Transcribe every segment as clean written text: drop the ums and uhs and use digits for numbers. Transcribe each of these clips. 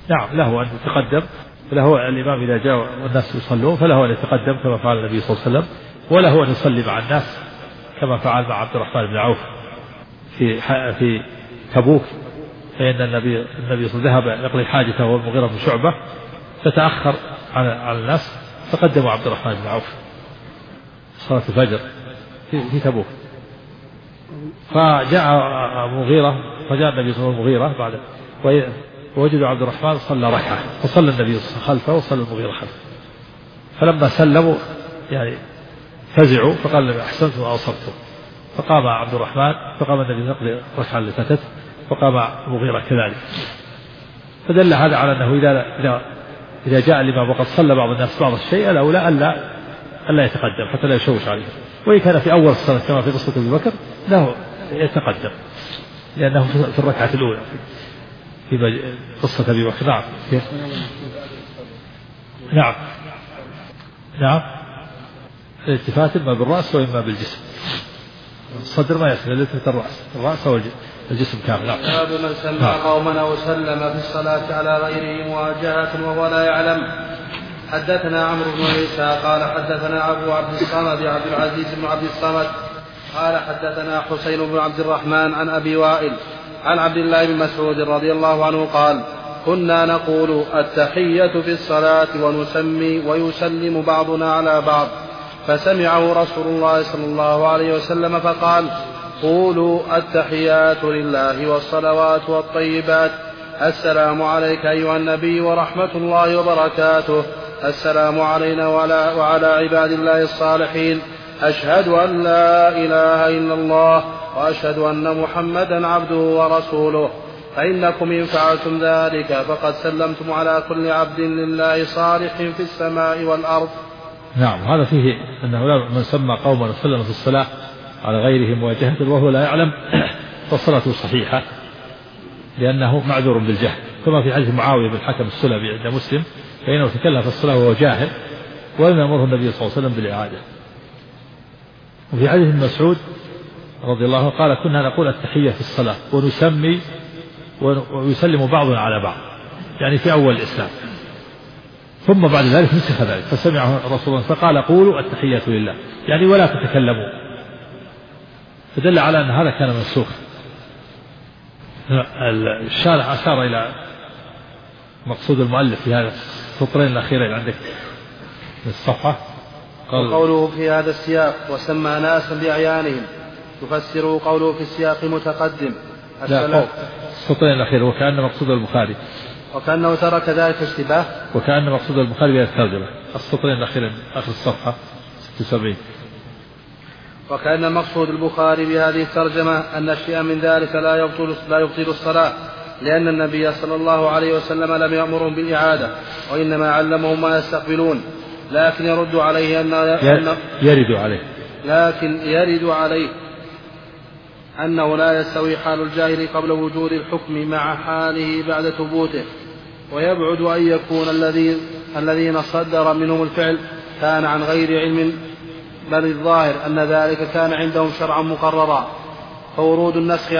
نعم له أن يتقدم، وله الإمام إذا جاء والناس يصلون فله أن يتقدم كما فعل النبي صلى الله عليه وسلم، وله أن يصلي مع الناس كما فعل مع عبد الرحمن بن عوف في تبوك، فإن النبي صلى الله عليه وسلم ذهب يقضي حاجته والمغيرة بن شعبة فتأخر على الناس فقدموا عبد الرحمن بن عوف صلاة الفجر في تبوك. فجاء مغيرة، فجاء النبي صلى الله عليه وسلم المغيرة بعد ووجد عبد الرحمن صلى ركعة، فصلى النبي خلفه وصلى المغيرة خلفه، فلما سلموا يعني فزعوا فقال أحسنتم وأوصبتم، فقام عبد الرحمن فقام النبي يقضي الركعة اللي فاتت فقام المغيرة كذلك. فدل هذا على أنه إذا جاء الإمام وقد صلى بعض الناس بعض الشيء الأولى ألا يتقدم حتى لا يشوش عليه، وإن كان في أول الصلاة كما في قصة أبي بكر له يتقدم لأنه في الركعة الأولى في قصة أبي بكر. نعم نعم نعم الالتفات إما بالرأس وإما بالجسم، الصدر ما يصل الالتفات الرأس أو الجسم كامل. نعم. باب من سمع قوما أو سلم في الصلاة على غيره مواجهة وهو لا يعلم. حدثنا عمرو بن عيسى قال حدثنا أبو عبد الصمد عبد العزيز بن عبد الصمد قال حدثنا حسين بن عبد الرحمن عن أبي وائل عن عبد الله بن مسعود رضي الله عنه قال كنا نقول التحية في الصلاة ونسمي ويسلم بعضنا على بعض، فسمعه رسول الله صلى الله عليه وسلم فقال قولوا التحيات لله والصلوات والطيبات، السلام عليك أيها النبي ورحمة الله وبركاته، السلام علينا وعلى عباد الله الصالحين، أشهد أن لا إله إلا الله وأشهد أن محمدا عبده ورسوله، فإنكم إن فعلتم ذلك فقد سلمتم على كل عبد لله صالح في السماء والأرض. نعم. هذا فيه أنه من سمى قوما وسلم في الصلاة على غيره مواجهة وهو لا يعلم فصلاته صحيحة لأنه معذور بالجهل، كما في حديث معاوية بن الحكم السلمي عند مسلم فإنه تكلم في الصلاة وهو جاهل ولم يأمره النبي صلى الله عليه وسلم بالإعادة. وفي حديث مسعود رضي الله عنه قال كنا نقول التحية في الصلاة ونسمي ويسلم بعضنا على بعض، يعني في أول الإسلام، ثم بعد ذلك نسخ ذلك فسمعه رسول الله فقال قولوا التحية لله، يعني ولا تتكلموا، فدل على أن هذا كان منسوخ. الشارح أشار إلى مقصود المؤلف في هذا السطرين الأخيرين عندك من الصفحة، وقوله في هذا السياق وسمى ناسا بأعيانهم يفسر قوله في السياق متقدم السطرين الأخير وكأن مقصود البخاري وكأنه ترك ذلك اشتباه وكأن مقصود البخاري بهذه الترجمة. السطرين الأخير آخر الصفحة 76. وكأن مقصود البخاري بهذه الترجمة أن شيئا من ذلك لا يبطل الصلاة، لأن النبي صلى الله عليه وسلم لم يأمرهم بالإعادة وإنما علمهم ما يستقبلون، لكن يرد عليه يرد عليه أنه لا يستوي حال الجاهل قبل وجود الحكم مع حاله بعد ثبوته، ويبعد أن يكون الذين صدر منهم الفعل كان عن غير علم، بل الظاهر أن ذلك كان عندهم شرعا مقررا فورد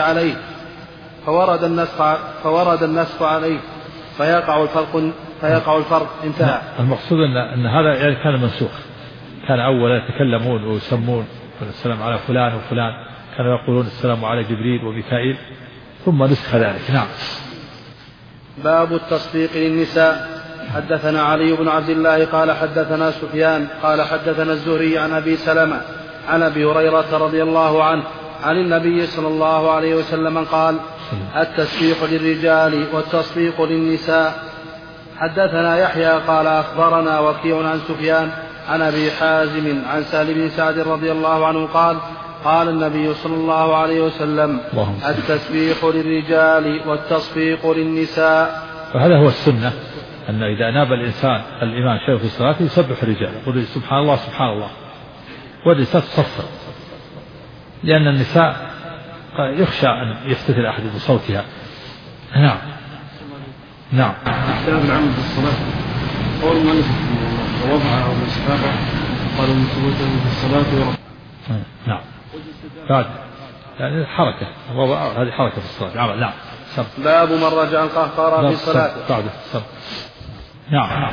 النسخ عليه فيقع الفرق انتهى. المقصود أن هذا يعني كان منسوخ، كان أولا يتكلمون ويسمون السلام على فلان وفلان، كانوا يقولون السلام على جبريل وميكائيل، ثم نسخ ذلك. نعم. باب التصفيق للنساء. حدثنا علي بن عبد الله قال حدثنا سفيان قال حدثنا الزهري عن أبي سلمة عن أبي هريرة رضي الله عنه عن النبي صلى الله عليه وسلم قال التسبيح للرجال والتصفيق للنساء. حدثنا يحيى قال أخبرنا وكيع عن سفيان عن أبي حازم عن سهل بن سعد رضي الله عنه قال قال النبي صلى الله عليه وسلم التسبيح للرجال والتصفيق للنساء. وهذا هو السنة، أن إذا ناب الإمام شيء في الصلاة يسبح الرجال يقول سبحان الله سبحان الله، والنساء تصفق، لأن النساء يخشى أن يفتتن أحد بصوتها. نعم. نعم. الكتاب العمل في الصلاة قول من وضعها أو مسحابه قالوا من ثبوته في الصلاة نعم. بعد يعني حركة، هذه حركة في الصلاة عمل. نعم. باب من رجع القهقرى في صلاته. نعم.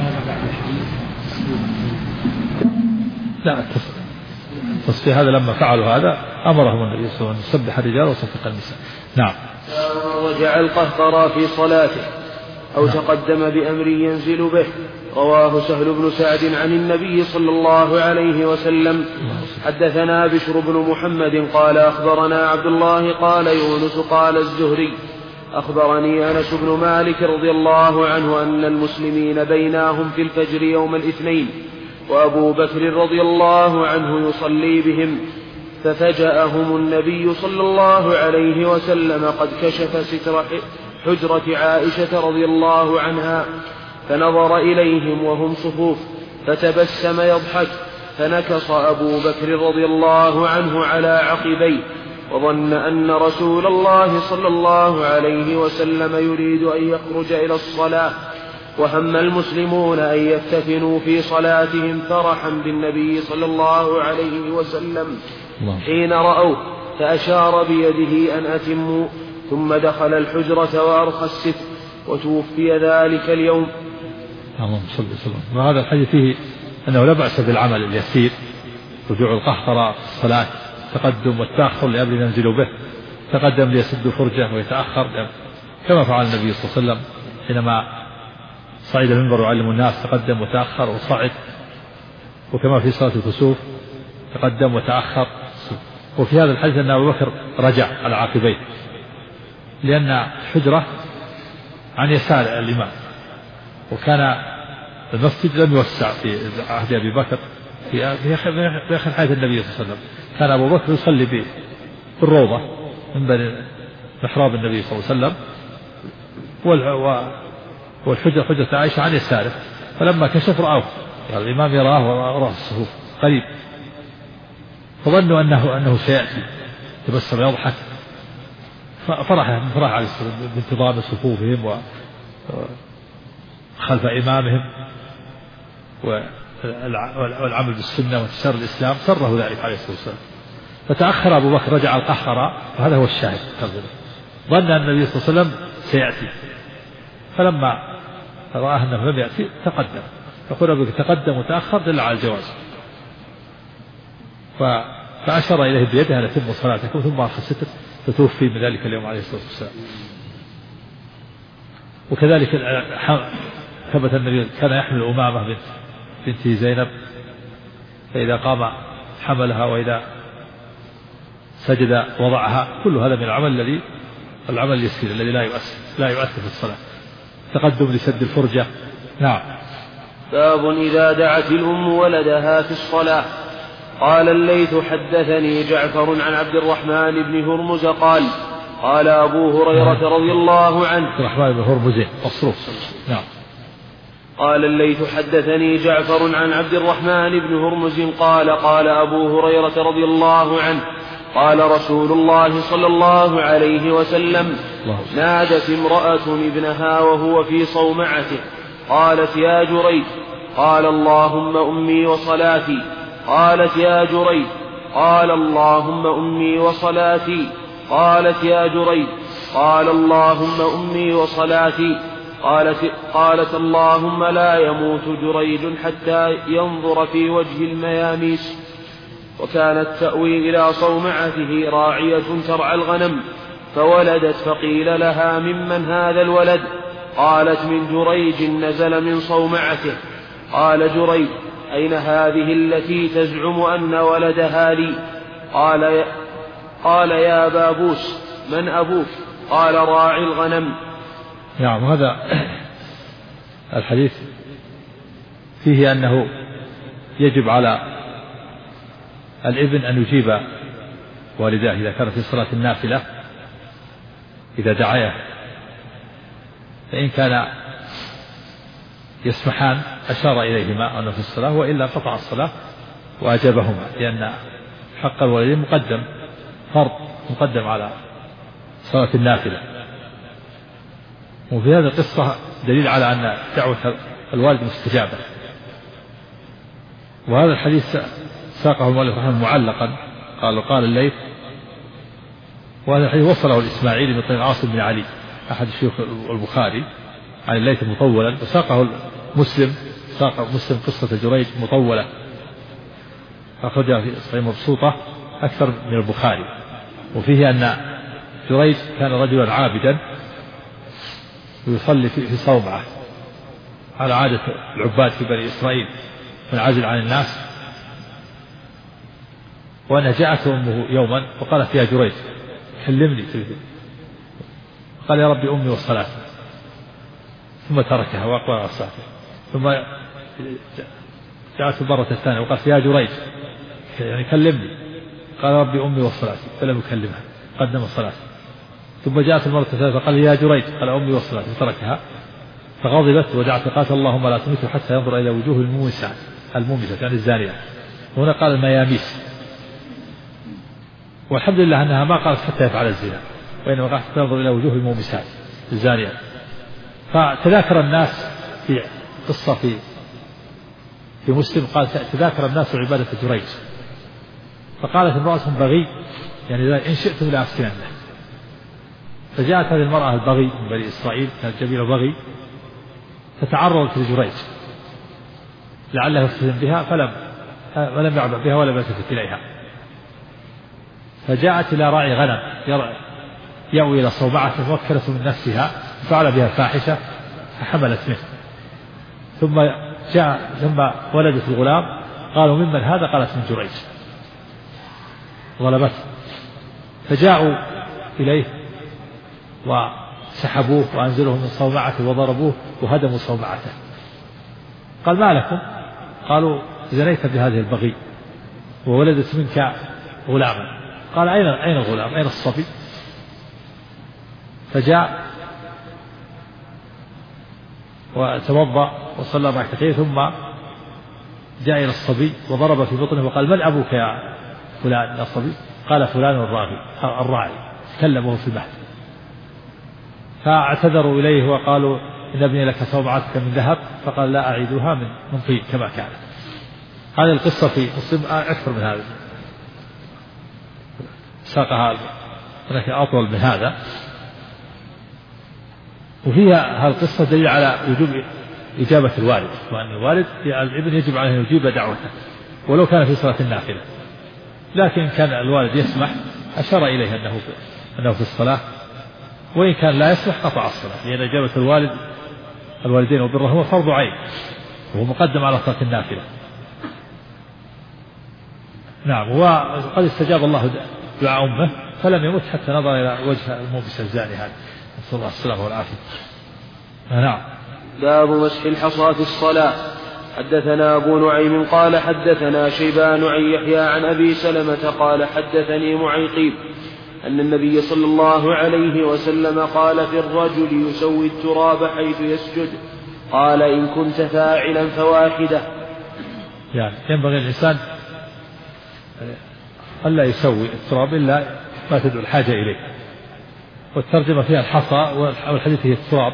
لا التصفيح هذا لما فعلوا هذا أمرهم النبي صلى الله عليه وسلم أن يسبح الرجال ويصفق النساء. نعم. رجع القهقرى في صلاته أو تقدم بأمر ينزل به. رواه سهل بن سعد عن النبي صلى الله عليه وسلم. حدثنا بشر بن محمد قال أخبرنا عبد الله قال يونس قال الزهري أخبرني أنس بن مالك رضي الله عنه أن المسلمين بيناهم في الفجر يوم الاثنين وأبو بكر رضي الله عنه يصلي بهم ففجأهم النبي صلى الله عليه وسلم قد كشف ستر حجرة عائشة رضي الله عنها فنظر إليهم وهم صفوف فتبسم يضحك فنكص أبو بكر رضي الله عنه على عقبيه وظن أن رسول الله صلى الله عليه وسلم يريد أن يخرج إلى الصلاة وهم المسلمون أن يفتتنوا في صلاتهم فرحا بالنبي صلى الله عليه وسلم حين رأوه فأشار بيده أن أتموا ثم دخل الحجرة وأرخى الستر وتوفي ذلك اليوم. اللهم صل وسلم. وهذا الحديث فيه أنه لا بأس بالعمل اليسير رجوع القهقرى في الصلاة تقدم والتأخر لأجل ينزلوا به تقدم ليسد فرجة ويتأخر كما فعل النبي صلى الله عليه وسلم حينما صعد المنبر وعلم الناس تقدم وتأخر وصعد وكما في صلاة الكسوف تقدم وتأخر. وفي هذا الحديث أن أبو بكر رجع على عقبيه لأن الحجرة عن يسار الإمام وكان المسجد لم يوسع في عهد أبي بكر في آخر حياة النبي صلى الله عليه وسلم. كان أبو بكر يصلي بالروضة من بين محراب النبي صلى الله عليه وسلم والحجرة حجرة عائشة عن يساره فلما كشف رأوه يعني الإمام يراه وراء الصفوف قريب فظنوا أنه سيأتي تبسم يضحك فرح عليه السلام بانتظام صفوفهم وخلف إمامهم والعمل بالسنة وانتشار الإسلام سره ذلك عليه الصلاة والسلام. فتأخر أبو بكر رجع القهقرى وهذا هو الشاهد ظن أن النبي صلى الله عليه وسلم سيأتي فلما رآه أنه لم يأتي تقدم. يقول أبو بكر تقدم وتأخر دل على الجواز فأشار إليه بيده أن أتم صلاتكم ثم أرخى الستر فتوفي من ذلك اليوم عليه الصلاة والسلام. وكذلك ثبت النبي كان يحمل أمامة بنت زينب فإذا قام حملها وإذا سجد وضعها كل هذا من العمل اليسير الذي لا يؤثر في الصلاة تقدم لسد الفرجة. نعم. باب إذا دعت الأم ولدها في الصلاة. قال الليث حدثني جعفر عن عبد الرحمن بن هرمز قال قال أبو هريرة رضي الله عنه عبد الرحمن بن هرمز مصروف. نعم. قال الليث حدثني جعفر عن عبد الرحمن بن هرمز قال قال أبو هريرة رضي الله عنه قال رسول الله صلى الله عليه وسلم نادت امرأة ابنها وهو في صومعته قالت يا جريج قال اللهم أمي وصلاتي قالت يا جريج قال اللهم أمي وصلاتي قالت يا جريج قال اللهم أمي وصلاتي قالت اللهم لا يموت جريج حتى ينظر في وجه المياميس. وكانت تأوي إلى صومعته راعية ترعى الغنم فولدت فقيل لها ممن هذا الولد قالت من جريج نزل من صومعته. قال جريج أين هذه التي تزعم أن ولدها لي؟ قال يا بابوس من أبوك؟ قال راعي الغنم. نعم. هذا الحديث فيه أنه يجب على الابن أن يجيب والداه إذا كان في صلاة النافلة إذا دعاه فإن كان يسمحان أشار إليهما أنه في الصلاة وإلا قطع الصلاة وأجابهما لأن حق الوالدين مقدم فرض مقدم على صلاة النافلة. وفي هذه القصة دليل على أن دعوة الوالد مستجابة. وهذا الحديث ساقه المؤلف رحمه معلقا قال الليث وهذا الحديث وصله الإسماعيلي من طريق عاصم بن علي أحد شيوخ البخاري عن الليث مطولا، وساق مسلم قصة جريج مطولة أخرجها في صحيح مبسوطة أكثر من البخاري، وفيه أن جريج كان رجلا عابدا ويصلي في صومعة على عادة العباد في بني إسرائيل منعزل عن الناس، وأن جاءته أمه يوما وقالت يا جريج كلمني، قال يا ربي أمي والصلاة، ثم تركها وأقبل الصلاة، ثم جاءته المرة الثانية وقالت يا جريج يعني كلمني، قال ربي أمي والصلاة، فلم يكلمها قدم الصلاة، ثم جاءت المرة الثالثة فقال يا جريج قال أمي والصلاة وتركها، فغضبت ودعت قالت اللهم لا تميته حتى ينظر إلى وجوه المومسات يعني الزانية، وهنا قال المياميس، والحمد لله أنها ما قالت حتى يفعل الزنا، وإنما قالت حتى ينظر إلى وجوه المومسات الزانية. فتذاكر الناس في قصة في مسلم قال تذاكر الناس عبادة جريج، فقالت امرأة بغي يعني إن شئتم لأفتننه، فجاءت هذه المرأة البغي من بني إسرائيل كانت جميلة بغي فتعرضت لجريج لعله يفتن بها فلم يعبأ بها ولم يلتفت إليها، فجاءت إلى راعي غنم يأوي إلى صومعة موكلة من نفسها فعل بها فاحشة فحملت منه، ثم ولدت الغلام، قالوا ممن هذا؟ قالت من جريج، ظلمته، فجاءوا إليه وسحبوه وأنزلوه من صومعته وضربوه وهدموا صومعته. قال ما لكم؟ قالوا زنيت بهذه البغي وولدت منك غلاما. قال أين الغلام؟ أين الصبي؟ فجاء وتوضأ وصلى ركعتين ثم جاء إلى الصبي وضرب في بطنه وقال من أبوك يا فلان يا صبي؟ قال فلان الراعي، كلمه في المهد، فاعتذروا إليه وقالوا إن ابني لك صومعتك من ذهب، فقال لا أعيدها من طين كما كانت. هذه القصة في مسلم أكثر من هذا، ساقها هناك أطول من هذا، وفيها هذه القصة دليل على وجوب إجابة الوالد، وأن الوالد الابن يجب عليه أن يجيب دعوته ولو كان في صلاة النافلة، لكن كان الوالد يسمح أشار إليه أنه في الصلاة، وإن كان لا يسمح قطع الصلاة، لأن إجابة الوالدين وبرهما فرض عين وهو مقدم على صلاة النافلة. نعم، وقد استجاب الله دعاء أمه فلم يمت حتى نظر إلى وجه الموبس الزاني هذا، نسأل الله السلامة والعافية. نعم. باب مسح الحصى في الصلاة. حدثنا أبو نعيم قال حدثنا شيبان عن يحيى عن أبي سلمة قال حدثني معيقيب أن النبي صلى الله عليه وسلم قال في الرجل يسوي التراب حيث يسجد، قال إن كنت فاعلا فواحدة. يعني ينبغي الإنسان ألا يسوي التراب إلا ما تدعو الحاجة إليه، والترجمة فيها الحصى والحديث هي التراب،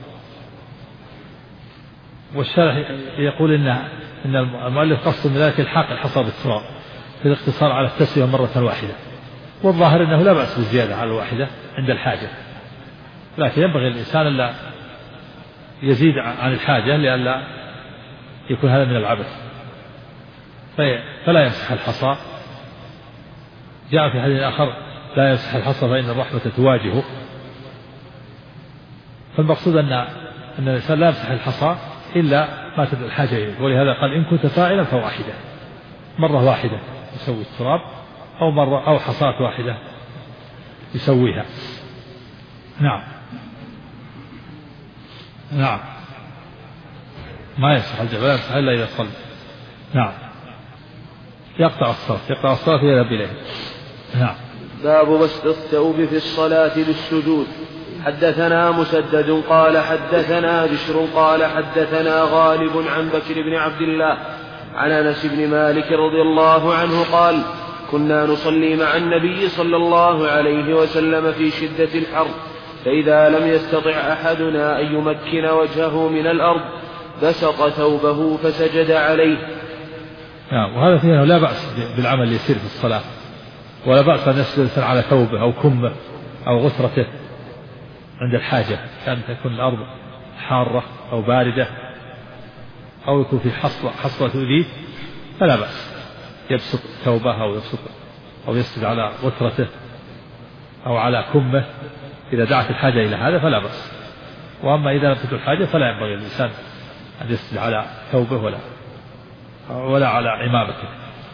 والشارح يقول إن المؤلف قصد من ذلك الحاق الحصى بالتراب في الاقتصار على التسوية مرة واحدة، والظاهر أنه لا بأس بالزيادة على الواحدة عند الحاجة، لكن ينبغي الإنسان ألا يزيد عن الحاجة لئلا يكون هذا من العبث، فلا يمسح الحصى. جاء في حديث آخر لا يمسح الحصى فإن الرحمة تواجهه، فالمقصود أن الإنسان لا يمسح الحصى إلا ما تدعو الحاجة إليه، ولهذا قال إن كنت فاعلا فواحدة، مرة واحدة يسوي التراب أو حصاة واحدة يسويها. نعم ما يمسح الجبل، لا يمسح إلا إذا صلى. نعم. يقطع الصلاة يذهب إليه. نعم. باب بسط الثوب في الصلاة للسجود. حدثنا مسدد قال حدثنا بشر قال حدثنا غالب عن بكر بن عبد الله عن أنس بن مالك رضي الله عنه قال كنا نصلي مع النبي صلى الله عليه وسلم في شدة الحر، فإذا لم يستطع أحدنا أن يمكن وجهه من الأرض بسط ثوبه فسجد عليه. وهذا فيه لا بأس بالعمل اليسير في الصلاة، ولا بأس أن يسجد الإنسان على ثوبه أو كمه أو غترته عند الحاجة، كان تكون الأرض حارة أو باردة أو يكون في حصوة تؤذيه فلا بأس يبسط ثوبه أو يسجد على غترته أو على كمه إذا دعت الحاجة إلى هذا فلا بأس. وأما إذا لم تكن الحاجة فلا ينبغي للإنسان أن يسجد على ثوبه ولا على عمامته.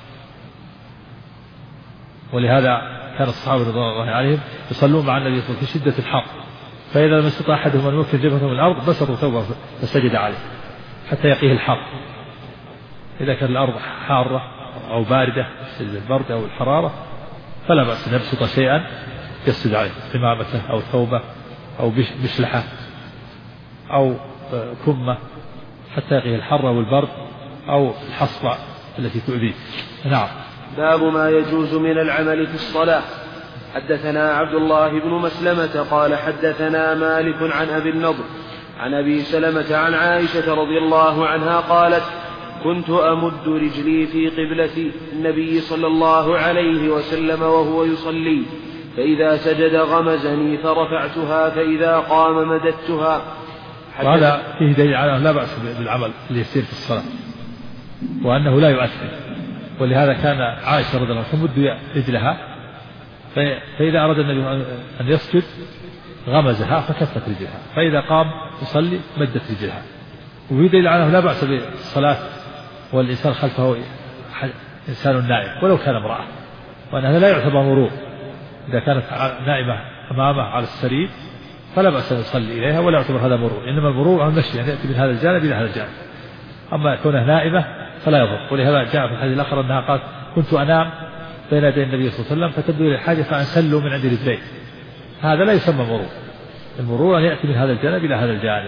ولهذا كان الصحابة رضوان الله عليهم يصلون مع النبي صلى الله عليه وسلم في شدة الحر، فإذا لم يستطع أحدهم أن يمكن جبهته من الأرض بسطوا ثوبه فسجد عليه حتى يقيه الحر. إذا كان الأرض حارة أو باردة البرد أو الحرارة فلا بأس أن يبسط شيئا يسجد عليه، عمامته أو ثوبه أو بشلحة أو كمة حتى يقيه الحر والبرد أو الحصبة التي تؤذيه. نعم. باب ما يجوز من العمل في الصلاة. حدثنا عبد الله بن مسلمة قال حدثنا مالك عن أبي النضر عن أبي سلمة عن عائشة رضي الله عنها قالت كنت أمد رجلي في قبلة النبي صلى الله عليه وسلم وهو يصلي، فإذا سجد غمزني فرفعتها، فإذا قام مددتها. وهذا فيه دليل على لا بأس بالعمل اللي يصير في الصلاة وأنه لا يؤثر. ولهذا كان عائشة رضي الله عنها تمد رجلها، فإذا أراد النبي أن يسجد غمزها فكفت رجلها، فإذا قام يصلي مدت رجلها. وفيه دليل على أنه لا بأس بالصلاة والإنسان خلفه إنسان نائم ولو كان امرأة، وأن هذا لا يعتبر مرور. إذا كانت نائمة أمامه على السرير فلا بأس أن يصلي إليها ولا يعتبر هذا مرور، إنما المرور عن المشي يعني يأتي من هذا الجانب إلى هذا الجانب، أما كونها نائمة فلا يضر. ولهذا جاء في الحديث الآخر أنها قالت كنت أنام بين يدي النبي صلى الله عليه وسلم فتبدو لي الحاجة فأنسل من عند رجليه. هذا لا يسمى مرور، المرور أن يأتي من هذا الجانب إلى هذا الجانب.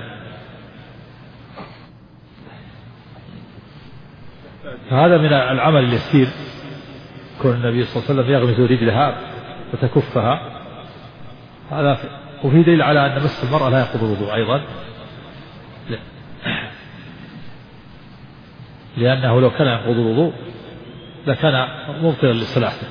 فهذا من العمل اليسير كون النبي صلى الله عليه وسلم يغمز رجلها وتكفها، هذا وفي دليل على أن مس المرأة لا ينقض الوضوء أيضا، لأنه لو كان ينقض الوضوء لكان مبطلا لصلاته.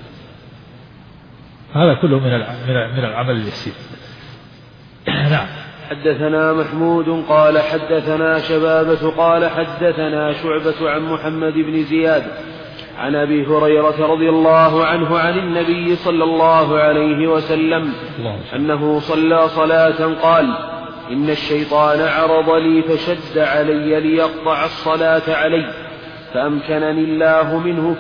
هذا كله من العمل اليسير. نعم. حدثنا محمود قال حدثنا شبابة قال حدثنا شعبة عن محمد بن زياد عن أبي هريرة رضي الله عنه عن النبي صلى الله عليه وسلم أنه صلى صلاة قال إن الشيطان عرض لي فشد علي ليقطع الصلاة علي فأمكنني الله منه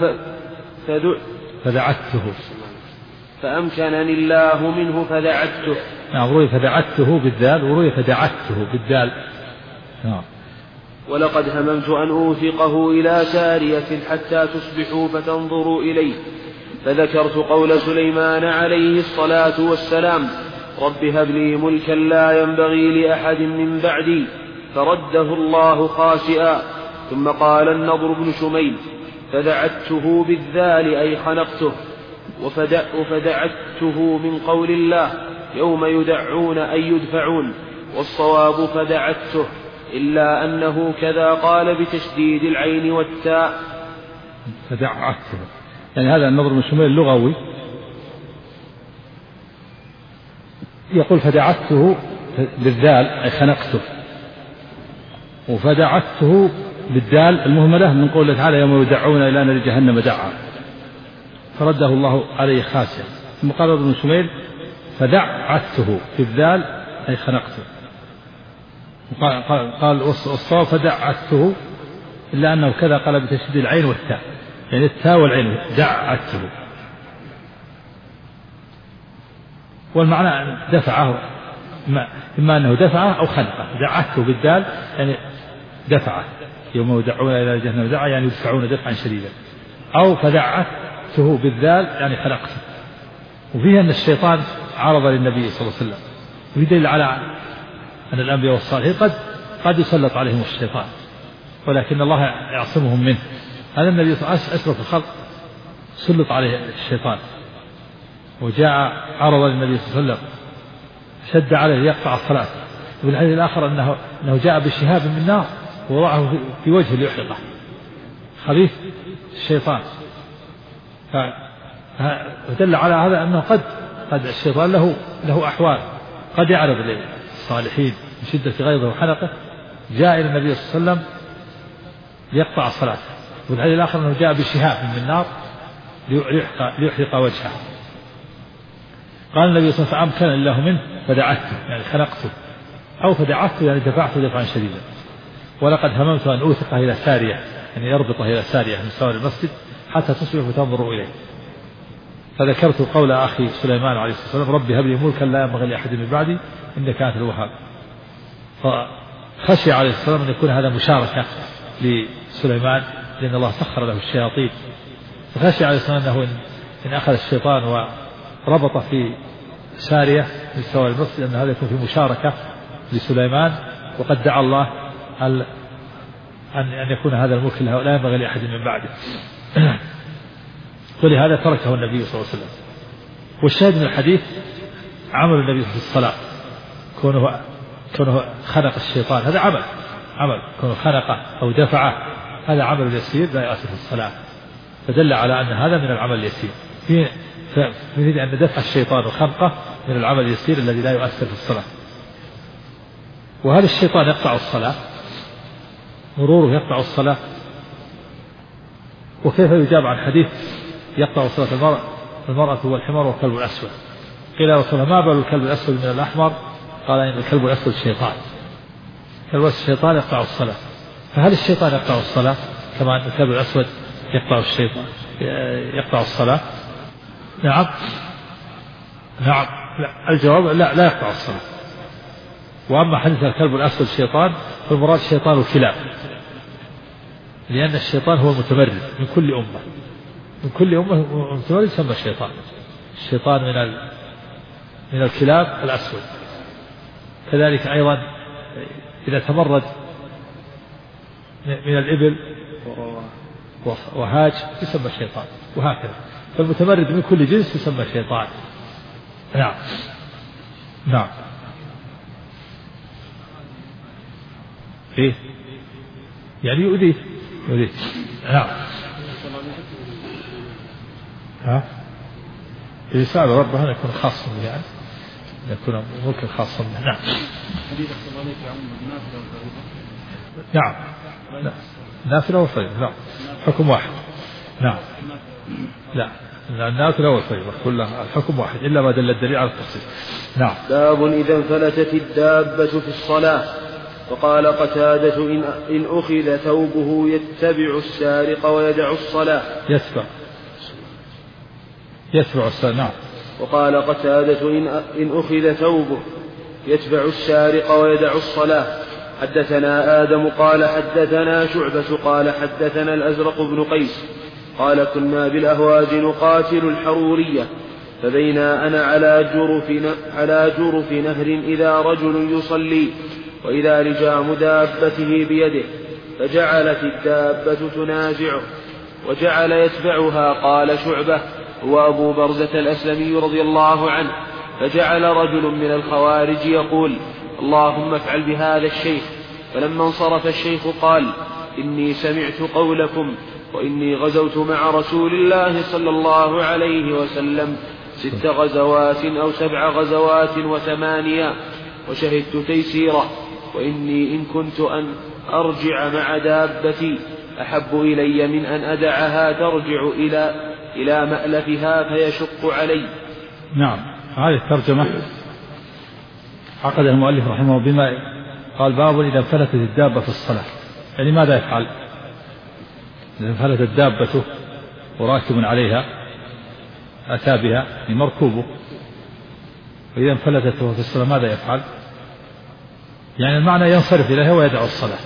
فدعته. نعم. وروي فدعته بالدال وروي فدعته بالدال. نعم. ولقد هممت أن أوثقه إلى سارية حتى تصبحوا فتنظروا إليه، فذكرت قول سليمان عليه الصلاة والسلام رب هب لي ملكا لا ينبغي لأحد من بعدي، فرده الله خاسئا. ثم قال النضر بن شميل فدعته بالذال أي خنقته، وفدعته من قول الله يوم يدعون أي يدفعون، والصواب فدعته، إلا أنه كذا قال بتشديد العين والتاء. فدعته يعني هذا النضر بن شميل اللغوي يقول فدعته بالذال أي خنقته، وفدعته بالدال المهملة من قوله تعالى يوم يدعون إلى نار جهنم دعا، فرده الله عليه خاسئا. ثم قال ابن شميل فدعته بالذال أي خنقته، قال والصواب فدعته، إلا أنه كذا قال بتشديد العين والتاء، يعني التاء والعين دعته، والمعنى دفعه، إما أنه دفعه أو خنقه. دعته بالدال يعني دفعه، يوم يدعون إلى جهنم دعا يعني يدفعون دفعا شديدا، أو فدعته بالذال يعني خنقته. وفيها أن الشيطان عرض للنبي صلى الله عليه وسلم، ويدل على أن الأنبياء والصالحين قد يسلط عليهم الشيطان، ولكن الله يعصمهم منه. هذا النبي صلى الله عليه وسلم أشرف الخلق سلط عليه الشيطان، وجاء عرض للنبي صلى الله عليه وسلم شد عليه ليقطع الصلاة. وفي الحديث الآخر أنه جاء بشهاب من نار ووضعه في وجهه ليحرقه، خبيث الشيطان. ودل على هذا أنه قد الشيطان له أحوال، قد يعرض للصالحين من شدة غيظه وحنقه. جاء إلى النبي صلى الله عليه وسلم ليقطع الصلاة، والحديث الآخر أنه جاء بشهاب من النار ليحرق وجهه. قال النبي صلى الله عليه وسلم: أمكن الله منه فدعته، يعني خنقته، أو فدعته يعني دفعته دفعا شديدا. ولقد هممت أن أوثقه إلى سارية، يعني يربطه إلى سارية من سوار المسجد حتى تصبح فتنظر إليه. فذكرت قول أخي سليمان عليه الصلاة والسلام: ربي هب لي ملكا لا ينبغي لأحد من بعدي إنك أنت الوهاب. فخشي عليه الصلاة والسلام أن يكون هذا مشاركة لسليمان، لأن الله سخر له الشياطين. فخشي عليه الصلاة والسلام أنه إن أخذ الشيطان وربط في سارية من سوار المسجد أن هذا يكون في مشاركة لسليمان، وقد دعا الله أن يكون هذا الملك لا ينبغي لأحد من بعده. ولهذا تركه النبي صلى الله عليه وسلم. والشاهد من الحديث عمل النبي في الصلاة، كونه خنق الشيطان هذا عمل، كونه خنقه أو دفعه هذا عمل يسير لا يؤثر في الصلاة، فدل على أن هذا من العمل اليسير. فنريد أن دفع الشيطان وخنقه من العمل اليسير الذي لا يؤثر في الصلاة. وهل الشيطان يقطع الصلاة؟ مروره يقطع الصلاة؟ وكيف يجاب عن حديث يقطع صلاة المرأة والحمار والكلب الأسود؟ قيل يا رسول الله: ما بال الكلب الأسود من الأحمر؟ قال: إن الكلب الأسود شيطان. الكلب الشيطان يقطع الصلاة. فهل الشيطان يقطع الصلاة كما أن الكلب الأسود يقطع الصلاة؟ نعم. لا، الجواب لا يقطع الصلاة. وأما حديث الكلب الأسود شيطان فالمراد شيطان الكلاب، لأن الشيطان هو المتمرد من كل أمة متمرد يسمى الشيطان من الكلاب الأسود. كذلك أيضا إذا تمرد من الإبل وهاج يسمى شيطان، وهكذا. فالمتمرد من كل جنس يسمى شيطان. نعم. إيه؟ يعني يؤذيه. نعم. يسأل ربه أن يكون خاصا به، يعني يكون ملكا خاصا به. نعم. نعم. نافلة وفريضة. نعم. حكم واحد. نعم. لا، النافلة والفريضة كلها الحكم واحد إلا ما دل الدليل على التخصيص. نعم. باب إذا انفلتت الدابة في الصلاة. وقال قتادة: إن أخذ ثوبه يتبع السارق ويدع الصلاة. يتبع الصلاة. نعم. وقال قتادة: إن أخذ ثوبه يتبع السارق ويدع الصلاة. حدثنا آدم قال حدثنا شعبة قال حدثنا الأزرق بن قيس قال: كنا بالأهواج نقاتل الحرورية، فبينا أنا على جرف نهر إذا رجل يصلي، وإذا لجام دابته بيده، فجعلت الدابة تنازعه وجعل يتبعها. قال شعبة: هو أبو برزة الأسلمي رضي الله عنه. فجعل رجل من الخوارج يقول: اللهم افعل بهذا الشيخ. فلما انصرف الشيخ قال: إني سمعت قولكم، وإني غزوت مع رسول الله صلى الله عليه وسلم 6 غزوات أو 7 غزوات و8، وشهدت تيسيره، وإني إن كنت أن أرجع مع دابتي أحب إلي من أن أدعها ترجع إلى مألفها فيشق علي. نعم. هذه الترجمة عقد المؤلف رحمه بما قال: باب إذا انفلتت الدابة في الصلاة. يعني ماذا يفعل إذا انفلتت الدابة وراكب عليها أتى بها مركوبه، وإذا انفلتت في الصلاة ماذا يفعل؟ يعني المعنى ينصرف إليها ويدع الصلاة،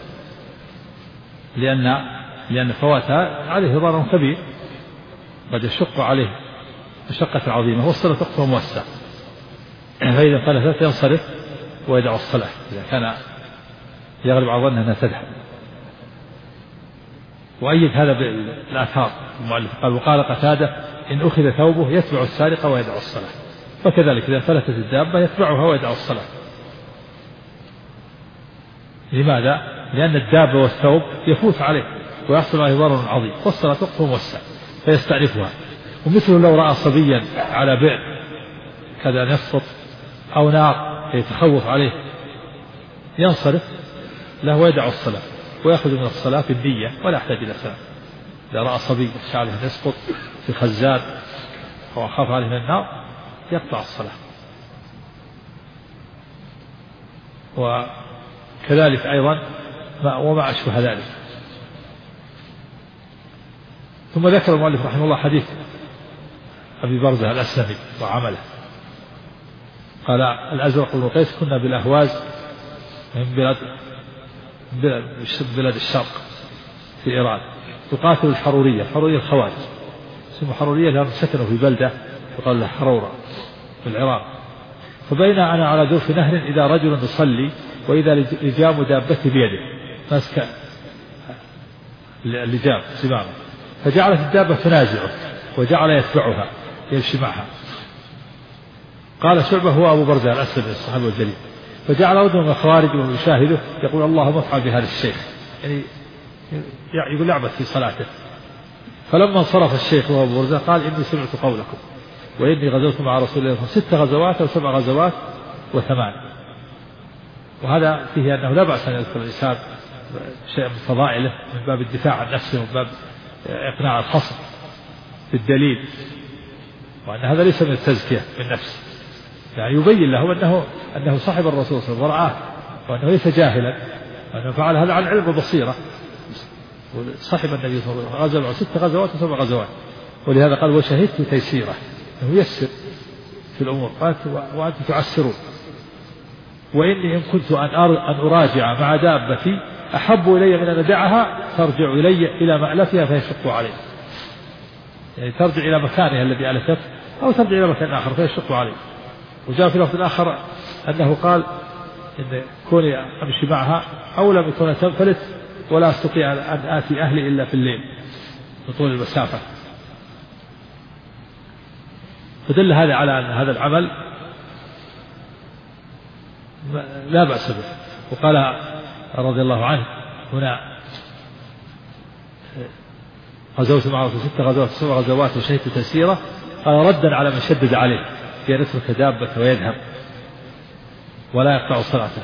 لأن فواتها عليه ضرر كبير قد يشق عليه مشقة عظيمة، والصلاة وقتها موسع. فإذا انفلتت ينصرف ويدع الصلاة إذا كان يغلب على ظنه أنها تذهب. وأيد هذا بالآثار المؤلف قال: وقال قتادة: إن أخذ ثوبه يتبع السارق ويدع الصلاة. وكذلك إذا انفلتت الدابة يتبعها ويدع الصلاة. لماذا؟ لأن الدابة والثوب يفوت عليه ويحصل عليه ضرر عظيم، والصلاة وقته موسع فيستأنفها. ومثله لو رأى صبيا على بئر كذا يسقط أو نار يتخوف عليه ينصرف له ويدع الصلاة ويأخذ من الصلاة بالنية ولا يحتاج إلى سلام. إذا رأى صبي يخشى عليه يسقط في خزان أو أخاف عليه من النار يقطع الصلاة. وكذلك أيضا وما أشبه ذلك. ثم ذكر المؤلف رحمه الله حديث أبي برزة الأسلمي وعمله. قال الأزرق بن قيس كنا بالأهواز من بلاد الشرق في إيران تقاتل الحرورية الخوارج اسمه حرورية لأنهم سكنوا في بلدة يقال لها حرورة في العراق. فبين أنا على جرف نهر إذا رجل يصلي وإذا لجام دابته بيده ماسك اللجام سمامه فجعلت الدابة تنازعه وجعل يتبعها يمشي معها. قال شعبة هو أبو برزة الأسلمي الصحابي الجليل فجعل رجل من الخوارج ومن يشاهده يقول اللهم افعل بهذا الشيخ يعني يقول يعبث في صلاته. فلما انصرف الشيخ وهو أبو برزة قال إني سمعت قولكم وإني غزوت مع رسول الله 6 غزوات أو 7 غزوات و8. وهذا فيه أنه لا بأس أن يذكر الإنسان شيء من فضائله من باب الدفاع عن نفسه ومن باب إقناع الخصم بالدليل وأن هذا ليس من التزكية بالنفس يعني يبين له أنه صاحب الرسول صلى الله عليه وسلم ورعاه وأنه ليس جاهلا وأنه فعل هذا عن علم وبصيرة. صاحب النبي صلى الله عليه وسلم غزو 6 غزوات و7 غزوات ولهذا قال وشهدت تيسيره أنه يسر في الأمور وأنتم تعسرون. وإني إن كنت أن أراجع مع دابتي أحب إلي من أن أدعها ترجع إلى مألفها فيشق علي يعني ترجع إلى مكانها الذي ألفت أو ترجع إلى مكان آخر فيشق علي. وجاء في لفظ آخر أنه قال إن كوني أمشي معها أولى من كونها تنفلت ولا أستطيع أن آتي أهلي إلا في الليل بطول المسافة. فدل هذا على أن هذا العمل لا بأس به. وقال رضي الله عنه هنا غزوت معه 6 غزوات 7 غزوات وشهدت تسيرة قال ردا على من شدد عليه بأن يترك دابته ويذهب ولا يقطع صلاته.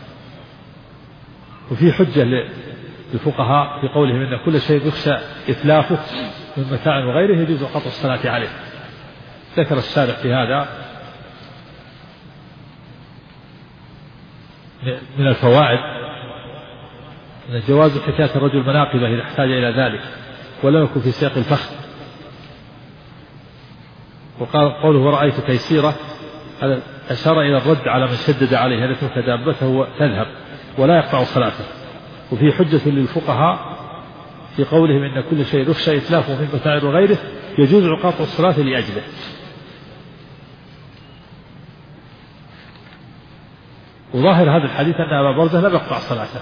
وفي حجة للفقهاء في قولهم إن كل شيء يخشى إتلافه من متاع وغيره يجوز قطع الصلاة عليه. ذكر الشارع في هذا من الفوائد أن جواز حكاية الرجل مناقبه إذا احتاج إلى ذلك ولم يكن في سياق الفخر. وقال قوله ورأيت تيسيره هذا أشار إلى الرد على من شدد عليه أن يترك دابته وتذهب ولا يقطع صلاته. وفي حجة للفقهاء في قولهم إن كل شيء يخشى إتلافه من متاع وغيره يجوز قطع الصلاة لأجله. وظاهر هذا الحديث أن أبا برزة لم يقطع صلاته.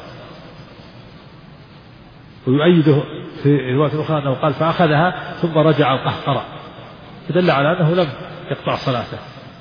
ويؤيده في رواية أخرى أنه قال فأخذها ثم رجع القهقرة فدل على أنه لم يقطع صلاته.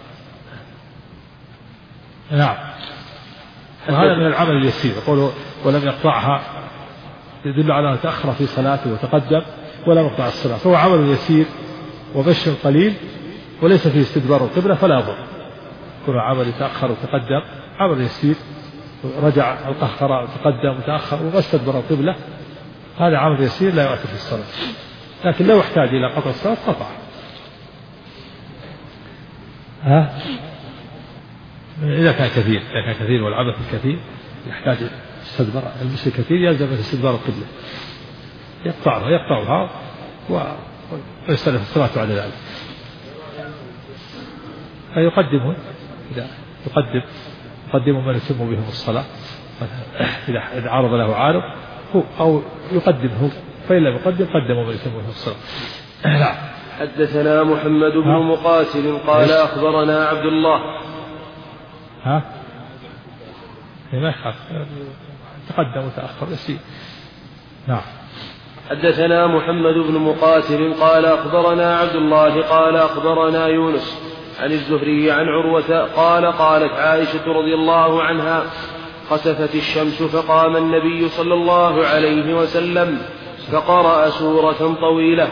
نعم. وهذا من العمل اليسير قوله ولم يقطعها يدل على أنه تأخر في صلاته وتقدم ولم يقطع الصلاة فهو عمل يسير ومشي قليل وليس فيه استدبار القبلة فلا يضر. كل عمل يتأخر وتقدم عمل يسير رجع القهقرة وتقدم وتأخر وما استدبر القبلة هذا عمل يسير لا يؤثر في الصلاة. لكن لو احتاج إلى قطع الصلاة قطع. إذا كان كثير والعبث الكثير يحتاج استدبار المشي كثير يلزم استدبار القبلة يقطعها ويستلف الصلاة بعد ذلك. فيقدمون إذا يقدم من يتم بهم الصلاة إذا عارض له عارض أو يقدمه فإن لم يقدم قدموا من يتم بهم الصلاة. نعم. حدثنا محمد بن مقاتل قال أخبرنا عبد الله ما يخاف تقدم وتأخر يسير. نعم. حدثنا محمد بن مقاتل قال أخبرنا عبد الله قال أخبرنا يونس عن الزهري عن عروة قال قالت عائشة رضي الله عنها خسفت الشمس فقام النبي صلى الله عليه وسلم فقرأ سورة طويلة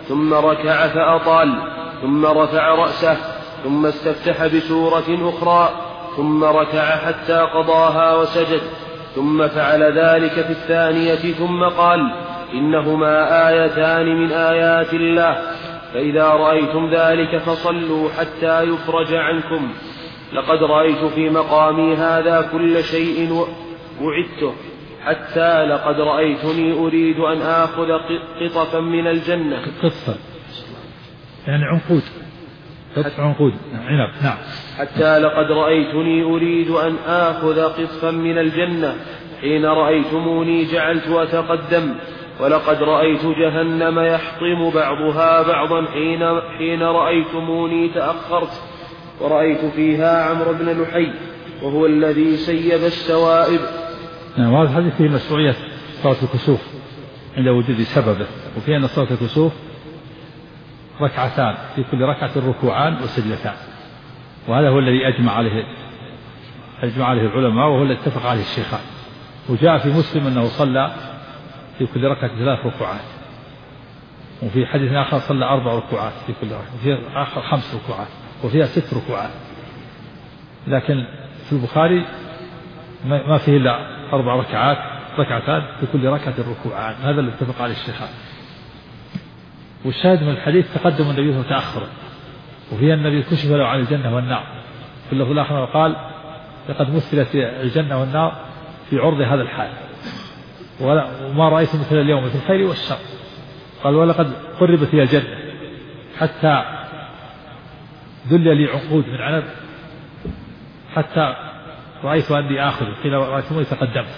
ثم ركع فأطال، ثم رفع رأسه، ثم استفتح بسورة أخرى، ثم ركع حتى قضاها وسجد، ثم فعل ذلك في الثانية، ثم قال: إنهما آيتان من آيات الله، فإذا رأيتم ذلك فصلوا حتى يفرج عنكم. لقد رأيت في مقامي هذا كل شيء وعدته، حتى لقد رأيتني أريد أن آخذ قطفا من الجنة. قطفا يعني عنقود، عنقود عنب. نعم. حتى لقد رأيتني أريد أن آخذ قطفا من الجنة، حين رأيتموني جعلت أتقدم، ولقد رأيت جهنم يحطم بعضها بعضا حين رأيتموني تأخرت، ورأيت فيها عمرو بن لحي وهو الذي سيب السوائب. وهذا الحديث فيه مشروعية صلاة الكسوف عند وجود سببه، وفيه أن صلاة الكسوف ركعتان، في كل ركعة ركوعان وسجدتان، وهذا هو الذي أجمع عليه العلماء، وهو الذي اتفق عليه الشيخان. وجاء في مسلم أنه صلى في كل ركعة 3 ركوعات، وفي حديث آخر صلى 4 ركوعات في كل ركعة، وفي آخر 5 ركوعات، وفيها 6 ركوعات. لكن في البخاري ما فيه إلا 4 ركعات، ركعتان في كل ركعة ركوعان، هذا اللي اتفق عليه الشيخان. والشاهد من الحديث تقدم النبي وتأخره، وفيها النبي كشف له عن الجنة والنار. في اللفظ الآخر قال: لقد مثلت الجنة والنار في عرض هذا الحال، وما رأيت مثل اليوم في الخير والشر. قال: ولقد قربت إلى الجنة حتى ذل لي عنقود من عنب، حتى رأيت أني آخذ، قيل رأيتموني تقدمت.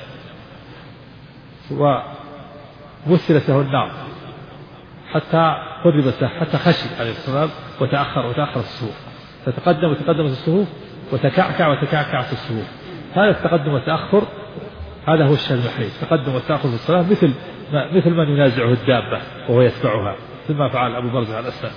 ومثلت له النار حتى قربت له، حتى خشي عليه السلام وتأخر الصفوف، فتقدمت الصفوف، وتكعكعت الصفوف. هذا التقدم والتأخر هذا هو الشأن الوحيد. تقدم والتأخر في الصلاة مثل من ينازعه الدابة وهو يتبعها، مثل ما فعل أبو برزة الأسلم،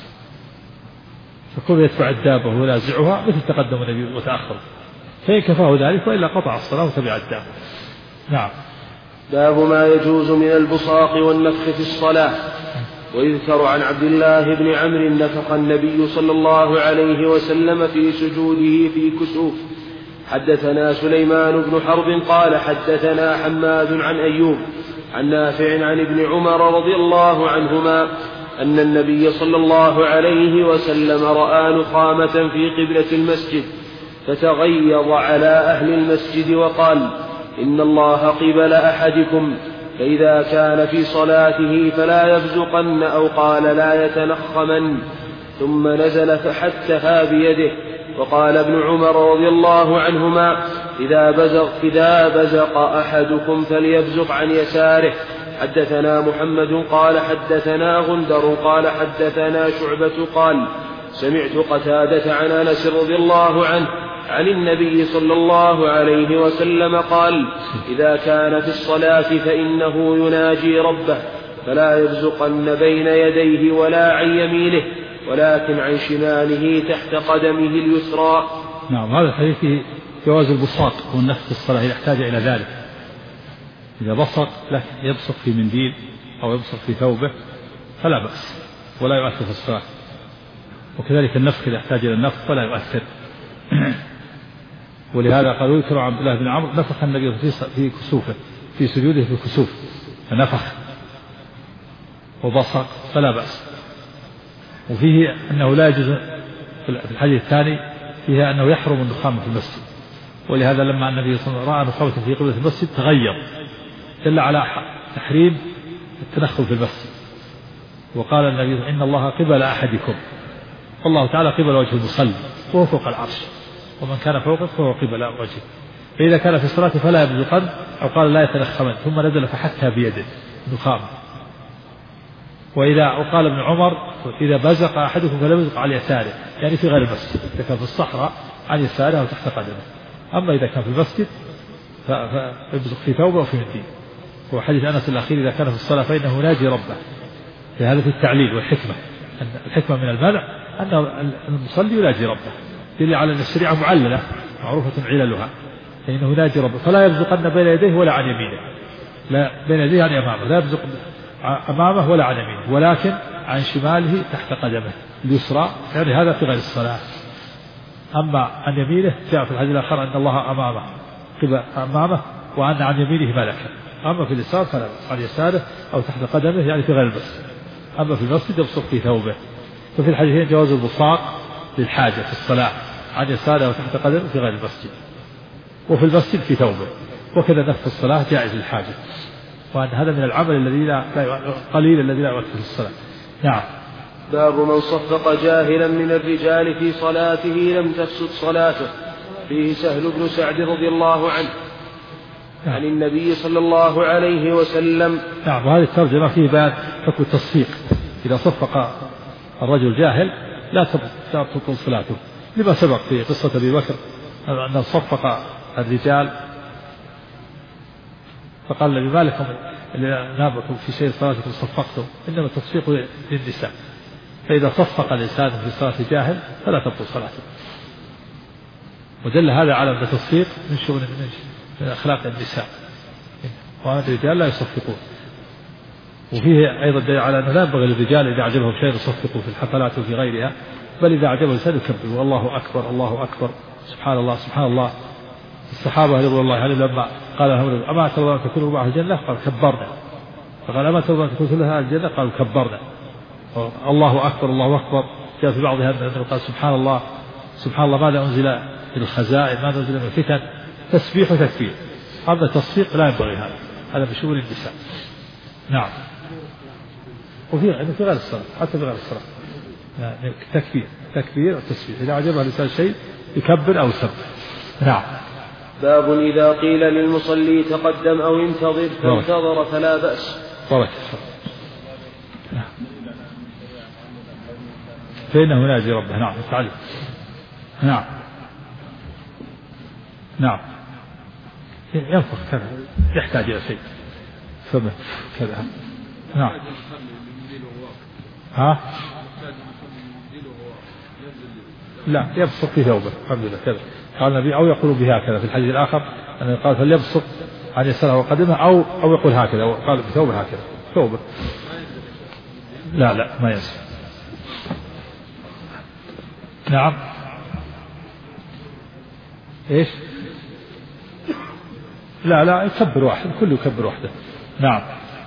فكون يتبع الدابة وهو ينازعها مثل تقدم النبي وتأخر، فإن كفاه ذلك وإلا قطع الصلاة وتبع الدابة. نعم. باب ما يجوز من البصاق والنفخ في الصلاة. ويذكر عن عبد الله بن عمرو نفخ النبي صلى الله عليه وسلم في سجوده في كسوف. حدثنا سليمان بن حرب قال حدثنا حماد عن أيوب عن نافع عن ابن عمر رضي الله عنهما أن النبي صلى الله عليه وسلم رأى نخامة في قبلة المسجد، فتغيظ على أهل المسجد وقال: إن الله قبل أحدكم، فإذا كان في صلاته فلا يبزقن، أو قال لا يتنخمن. ثم نزل فحثها بيده. وقال ابن عمر رضي الله عنهما: إذا بزق أحدكم فليبزق عن يساره. حدثنا محمد قال حدثنا غندر قال حدثنا شعبة قال: سمعت قتادة عن أنس رضي الله عنه عن النبي صلى الله عليه وسلم قال: إذا كان في الصلاة فإنه يناجي ربه، فلا يبزقن بين يديه ولا عن يمينه، ولكن عن شماله تحت قدمه اليسرى. نعم. هذا الحديث فيه جواز البصاق والنفخ في الصلاة إذا احتاج إلى ذلك. إذا بصق يبصق في منديل أو يبصق في ثوبه فلا بأس ولا يؤثر في الصلاة. وكذلك النفخ إذا احتاج إلى النفخ فلا يؤثر. ولهذا قال: يذكر عن عبد الله بن عمرو نفخ النبي في كسوفه، في سجوده في الكسوف، فنفخ وبصق فلا بأس. وفيه أنه لا يجوز، في الحديث الثاني فيها أنه يحرم النخام في المسجد، ولهذا لما النبي صلى الله عليه وسلم رأى نخامة في قبلة المسجد تغير، دل على تحريم التنخل في المسجد. وقال النبي: إن الله قبل أحدكم، والله تعالى قبل وجه المصلي وهو فوق العرش، ومن كان فوقه فهو قبل وجهه. فإذا كان في الصلاة فلا يبزقن، أو قال لا يتنخمن، ثم نزل فحثها بيده نخامة. وقال ابن عمر: إذا بزق أحدكم فلا يبزق على يساره، يعني في غير المسجد، إذا كان في الصحراء عن يساره أو تحت قدمه. أما إذا كان في المسجد فيبزق في ثوبه وفي منديل. وحديث أنس الأخير: إذا كان في الصلاة فإنه يناجي ربه. في هذا في التعليل والحكمة، الحكمة من المنع أن المصلي يناجي ربه، دل على أن الشريعة معللة معروفة عللها، فإنه يناجي ربه، فلا يبزقن بين يديه ولا عن يمينه، لا بين يديه يعني أمامه، لا يبزق أمامه ولا عن يمينه، ولكن عن شماله تحت قدمه اليسرى، يعني هذا في غير الصلاة. أما عن يمينه جاء في الحديث الآخر أن الله أمامه وأن عن يمينه ملكا. أما في اليسار فلا، عن يساره أو تحت قدمه يعني في غير المسجد. أما في المسجد يبصق في ثوبه. ففي الحديثين جواز البصاق للحاجة في الصلاة عن يساره وتحت قدمه في غير المسجد، وفي المسجد في ثوبه. وكذا نفس الصلاة جائز للحاجة، وأن هذا من العمل الذي قليل الذي لا يؤثر في الصلاة. نعم. باب من صفق جاهلا من الرجال في صلاته لم تفسد صلاته. فيه سهل بن سعد رضي الله عنه عن النبي صلى الله عليه وسلم. نعم. وهذه الترجمة فيه بيان حكم التصفيق. إذا صفق الرجل جاهل لا تبطل صلاته، لما سبق في قصة أبي بكر أن صفق الرجال فقال لي ما لكم نابكم في شيء صلاتكم صفقتم، إنما التصفيق للنساء. فإذا صفق الإنسان في صلاة جاهل فلا تبطل صلاته. ودل هذا على أن التصفيق من شؤون من أخلاق النساء، وأن الرجال لا يصفقون. وفيه أيضا دليل على أنه لا ينبغي للرجال إذا أعجبهم شيء يصفقوا في الحفلات وفي غيرها، بل إذا أعجبه الإنسان يكبر الله أكبر الله أكبر سبحان الله سبحان الله. الصحابة رضي الله عنهم لما قال لهم أما ترضون أن تكونوا معه الجنة قال كبرنا، فقال أما ترضون أن تكونوا لها الجنة قالوا كبرنا. الله أكبر الله أكبر. جاء في بعضها أنه قال سبحان الله سبحان الله ماذا أنزل في الخزائن ماذا أنزل من الفتن، تسبيح وتكبير. هذا تصفيق لا ينبغي، هذا بشؤون النساء. نعم. وفي غير الصلاة، حتى في غير الصلاة يعني تكبير وتسبيح. إذا عجبها الإنسان شيء يكبر أو يسبح. نعم. باب إذا قيل للمصلي تقدم أو انتظر فانتظر فلا بأس. بارك. فإنه يناجي ربه. نعم. تعالى. نعم. نعم. ينفخ كذا يحتاج إلى شيء فمه كذا. نعم. ها؟ لا يبصق في ثوبه الحمد لله كذا قال النبي، أو يقول بها كذا في الحديث الآخر أن قال فليبصق عن يساره وقدمه أو يقول هكذا، وقال بثوبه هكذا ثوبه. لا ما ينسى. نعم. إيش؟ لا يكبر واحد، كله يكبر وحده. نعم.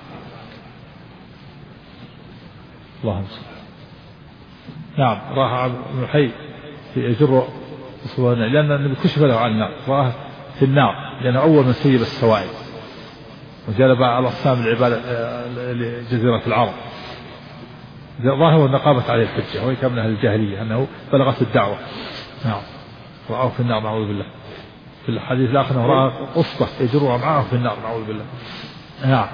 اللهم صل. نعم. راح ابن حي يجر لأن النبي كشف له عن النار، راه في النار لأنه أول من سيب السوائل وجلب على أقسام العبادة لجزيرة العرب. ظاهر أن قامت عليه الحجة، وهي كان من أهل الجاهلية أنه بلغت الدعوة. نعم. رآه في النار نعوذ بالله. في الحديث الآخر أنه رأى أصبع يجرها معه في النار نعوذ بالله. نعم.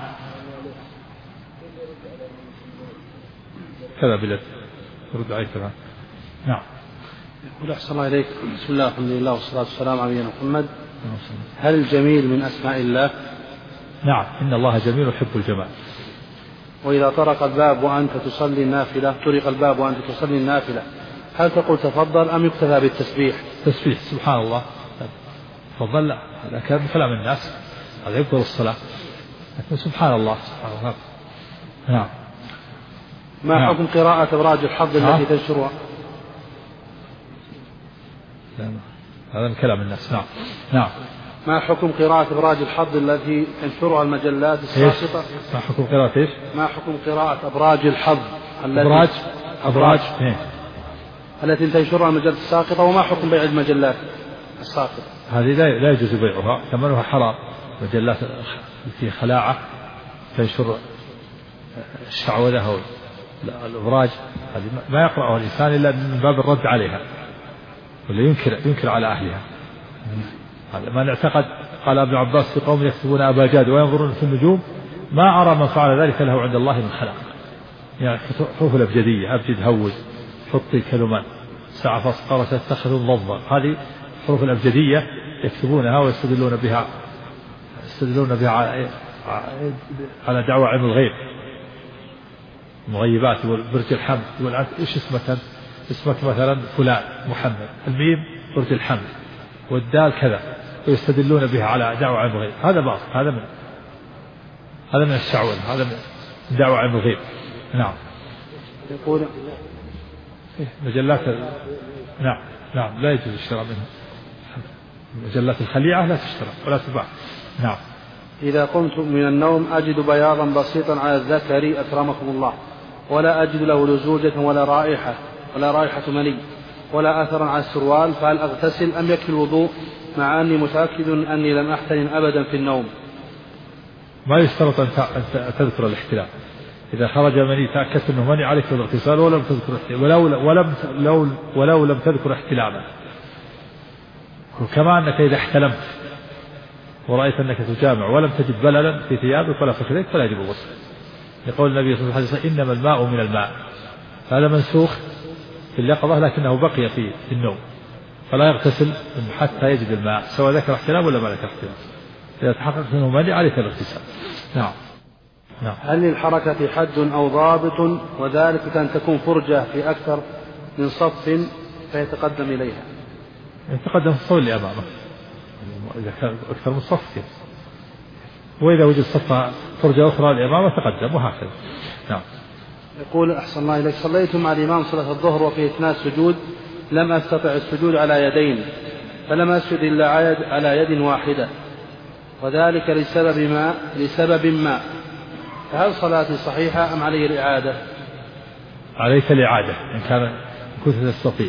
كذا بلد رد عليك. نعم. يقول أحسن الله إليك. بسم الله الحمد لله والصلاة والسلام على نبينا محمد. هل الجميل من أسماء الله؟ نعم. إن الله جميل يحب الجمال. وإذا طرق الباب وأنت تصلي النافلة هل تقول تفضل أم يكتفى بالتسبيح؟ تسبيح سبحان الله. تفضل لا، هذا كلام كلام الناس، هذا يبطل الصلاة. لكن سبحان الله سبحان الله. نعم. ما حكم قراءة أبراج الحظ التي تنشرها؟ هذا من كلام الناس. نعم. ما حكم قراءة أبراج الحظ التي تنشرها المجلات الساقطة؟ ما حكم قراءة إيش؟ ما حكم قراءة أبراج الحظ أبراج التي تنشرها المجلات الساقطة، وما حكم بيع المجلات الساقطة؟ هذه لا يجوز بيعها، ثمنها حرام. مجلات في خلاعة تنشر الشعوذة الأبراج هذه ما يقرأها الإنسان إلا من باب الرد عليها، ولا ينكر على أهلها. هذا ما نعتقد. قال ابن عباس في قوم يكتبون أباجاد وينظرون في النجوم ما أرى من فعل ذلك له عند الله من خلاق. يعني حروف الأبجدية، أبجد هود حطي كلمات ساعة فاسقرة تتخذ ضبا، هذه حروف الأبجدية يكتبونها ويستدلون بها على دعوة علم الغيب، المغيبات والبرج الحمد. يقول إيش اسمك مثلا فلان محمد، الميم برج الحمد والدال كذا، ويستدلون بها على دعوة علم الغيب. هذا باطل، هذا من الشعوذة، هذا من دعوة علم الغيب. نعم. يقول مجلات نعم نعم لا يجوز الشراء منها. مجلات الخليعة لا تشترى ولا تباع. نعم. إذا قمت من النوم أجد بياضا بسيطا على الذكر أكرمكم الله، ولا أجد له لزوجة ولا رائحة مني ولا أثرا على السروال، فهل أغتسل أم يكفي الوضوء مع أني متأكد أني لم أحتلم أبدا في النوم؟ ما يشترط أن تذكر الاحتلام. إذا خرج مني تأكدت أنه مني عليك الاغتسال ولو لم تذكر احتلاما. وكما أنك إذا احتلمت ورأيت أنك تجامع ولم تجد بللا في ثيابك ولا فخذيك فلا يجب الغسل، يقول النبي صلى الله عليه وسلم إنما الماء من الماء. هذا منسوخ في اليقظة لكنه بقي في النوم، فلا يغتسل حتى يجد الماء سواء ذكر احتلام ولا ما ذكر احتلام. إذا تحقق أنه مني عليك الاغتسال. نعم. نعم. هل للحركة حد أو ضابط، وذلك كان تكون فرجة في أكثر من صف فيتقدم إليها؟ يتقدم في الصف اللي أمامه إذا كان أكثر من صف، وإذا وجد صف فرجة أخرى لأمامه تقدم وهكذا. نعم. يقول أحسن الله إليك، صليت مع الإمام صلاة الظهر وفي أثناء السجود لم أستطع السجود على يدين، فلم أسجد إلا على يد واحدة، وذلك لسبب ما، فهل صلاتي صحيحة أم علي الإعادة؟ عليك الإعادة إن كنت تستطيع،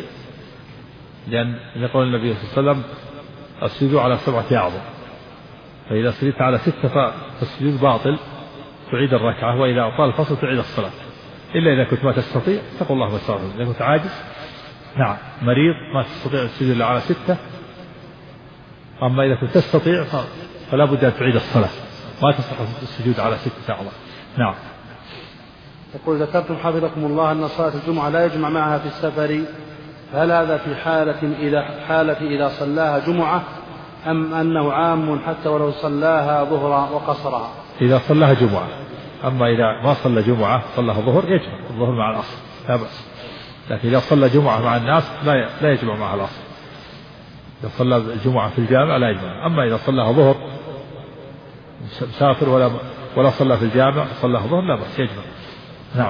لأن يقول النبي صلى الله عليه وسلم السجود على 7 أعظم، فإذا سجدت على 6 فالسجود باطل، تعيد الركعة، وإذا أطال الفصل تعيد الصلاة، إلا إذا كنت ما تستطيع تقول الله بساطة. إذا كنت عاجز نعم مريض ما تستطيع السجود إلا على 6، أما إذا كنت تستطيع فلا بد أن تعيد الصلاة، ما تستطيع السجود على 6 أعظم. نعم. يقول ذكرتم حفظكم الله أن صلاة الجمعة لا يجمع معها في السفر، هل هذا في حالة إذا صلاها جمعة، أم أنه عام حتى ولو صلاها ظهرا وقصرها؟ إذا صلاها جمعة، أما إذا ما صلى جمعة صلاها ظهر يجمع الظهر مع الأصل لا بأس، لكن إذا صلى جمعة مع الناس لا يجمع معها الأصل. إذا صلى الجمعة في الجامع لا يجمع، أما إذا صلاها ظهر مسافر ولا صلى في الجامع صلاها ظهر لا بأس يجمع. نعم.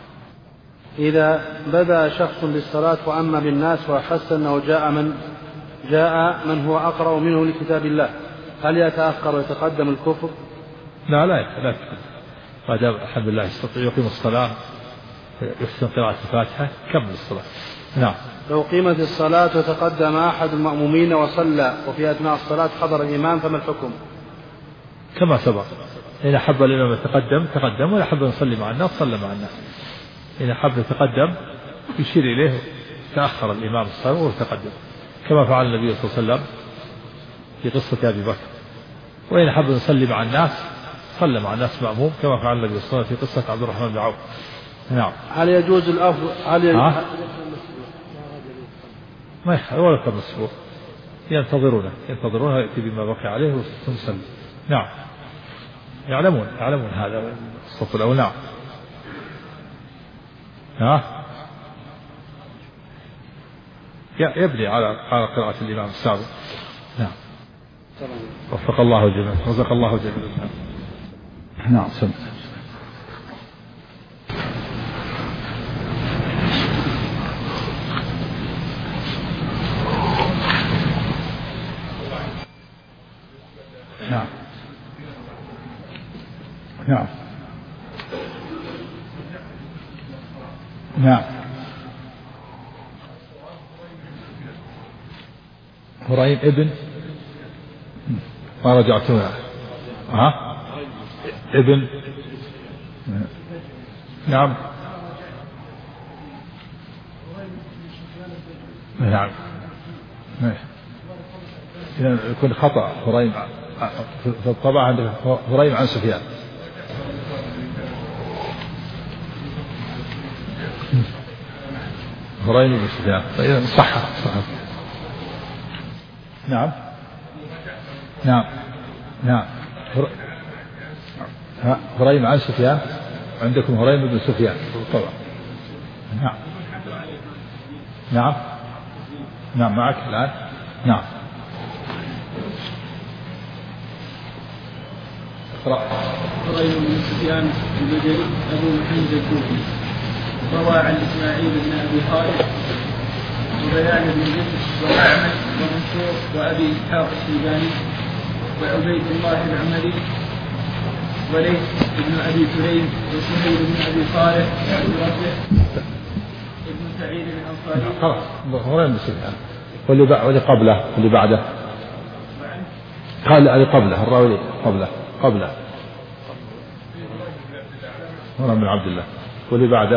إذا بدأ شخص للصلاة وأما بالناس وأحس أنه جاء من هو أقرأ منه لكتاب الله، هل يتأخر ويتقدم الكفر؟ لا يتقدم، ما دام الحمد لله يستطيع يقيم الصلاة يحسن قراءة الفاتحة كمل الصلاة. نعم. لو قيمت الصلاة وتقدم أحد المأمومين وصلى وفي أثناء الصلاة حضر الإمام فما الحكم؟ كما سبق، إن حب الإمام تقدم، وإن حب يصلي مع الناس صلى مع الناس. إن حب يتقدم يشير إليه تأخر الإمام الصلاة وتقدم، كما فعل النبي صلى الله عليه وسلم في قصة أبي بكر. وإن حب يصلي مع الناس صلى مع الناس مأموم، كما فعل النبي صلى الله عليه وسلم في قصة عبد الرحمن بن عوف. نعم. هل يجوز الأفضل ما يخالف ولا كم أسبوع، ينتظرونه يأتي بما بقي عليه ويصلي. نعم. يعلمون هذا الصف الأول. نعم. يبني على قراءة الإمام السابق. نعم. وفق الله الجميع، رزق الله الجميع. نعم. نعم. نعم. نعم. هريم ابن ما رجعتونا ابن. نعم. نعم. يكون خطأ هريم في الطبع عندك هريم عن سفيان. هريم بن سفيان صح. نعم. هريم عن سفيان، عندكم هريم بن سفيان طبعا. نعم معك الآن. نعم. هريم بن سفيان البجلي أبو محمد الكوفي. روى عن إسماعيل بن أبي خالد وبيان بن جبر وأحمد ومنصور وأبي إسحاق الشيباني وعبيد الله العمري وليث بن أبي سليم وسهيل بن أبي صالح وربيع ابن سعيد الأنصاري. واللي قبله واللي بعده قال اللي قبله الراوي قبله عمر بن عبد الله واللي بعده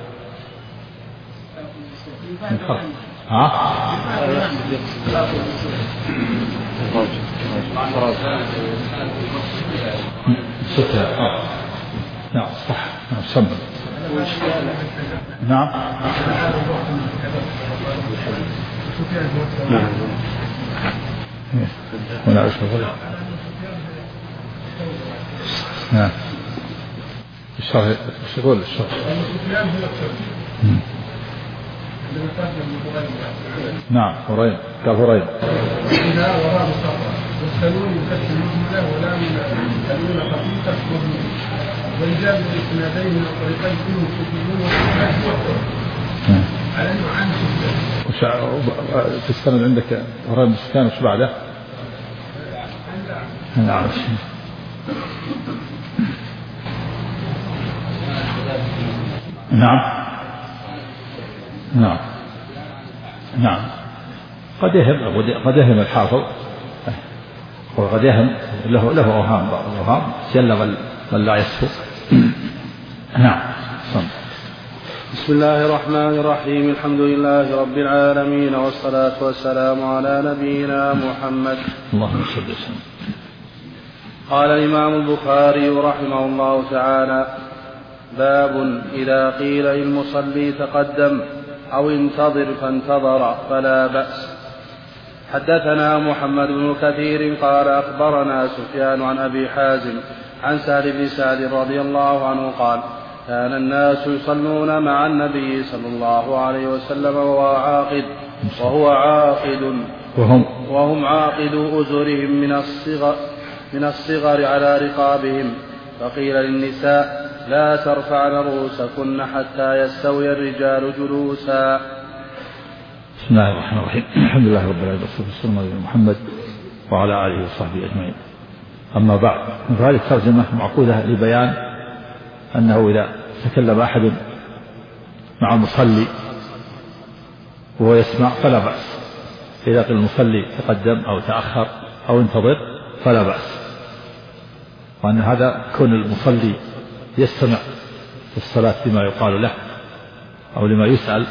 نعم صح نعم سمع نعم ولا أشهد نعم الشرح يقول الشرح نعم هريم قال هريم إذا وراء الصفر والسنون يكسر المهملة ولا من السنون خفيفة مهملة وإجابة الإسنادين من الطريقين كلهم كتبون وكتبون على نوعان في السند عندك هريم السكان وش بعده؟ نعم نعم نعم نعم قد يهم الحافظ وقد يهم له أوهام بعض الأوهام جل من لا يسهو. نعم بسم الله الرحمن الرحيم الحمد لله رب العالمين والصلاة والسلام على نبينا محمد. اللهم صل وسلم. قال الإمام البخاري رحمه الله تعالى باب إذا قيل للمصلي تقدم أو انتظر فانتظر فلا بأس. حدثنا محمد بن كثير قال أخبرنا سفيان عن أبي حازم عن سهل بن سعد رضي الله عنه قال كان الناس يصلون مع النبي صلى الله عليه وسلم وهو عاقد وهم عاقد أزرهم من الصغر على رقابهم فقيل للنساء لا ترفعن رؤوسكن حتى يستوي الرجال جلوسا. بسم الله الرحمن الرحيم الحمد لله رب العالمين والصلاة والسلام على محمد وعلى آله وصحبه أجمعين. أما بعد فهذه الترجمة معقودة لبيان أنه إذا تكلم أحد مع المصلي وهو يسمع فلا بأس. إذا قال المصلي تقدم أو تأخر أو انتظر فلا بأس. وأن هذا كون المصلي يستمع في الصلاة لما يقال له أو لما يسأل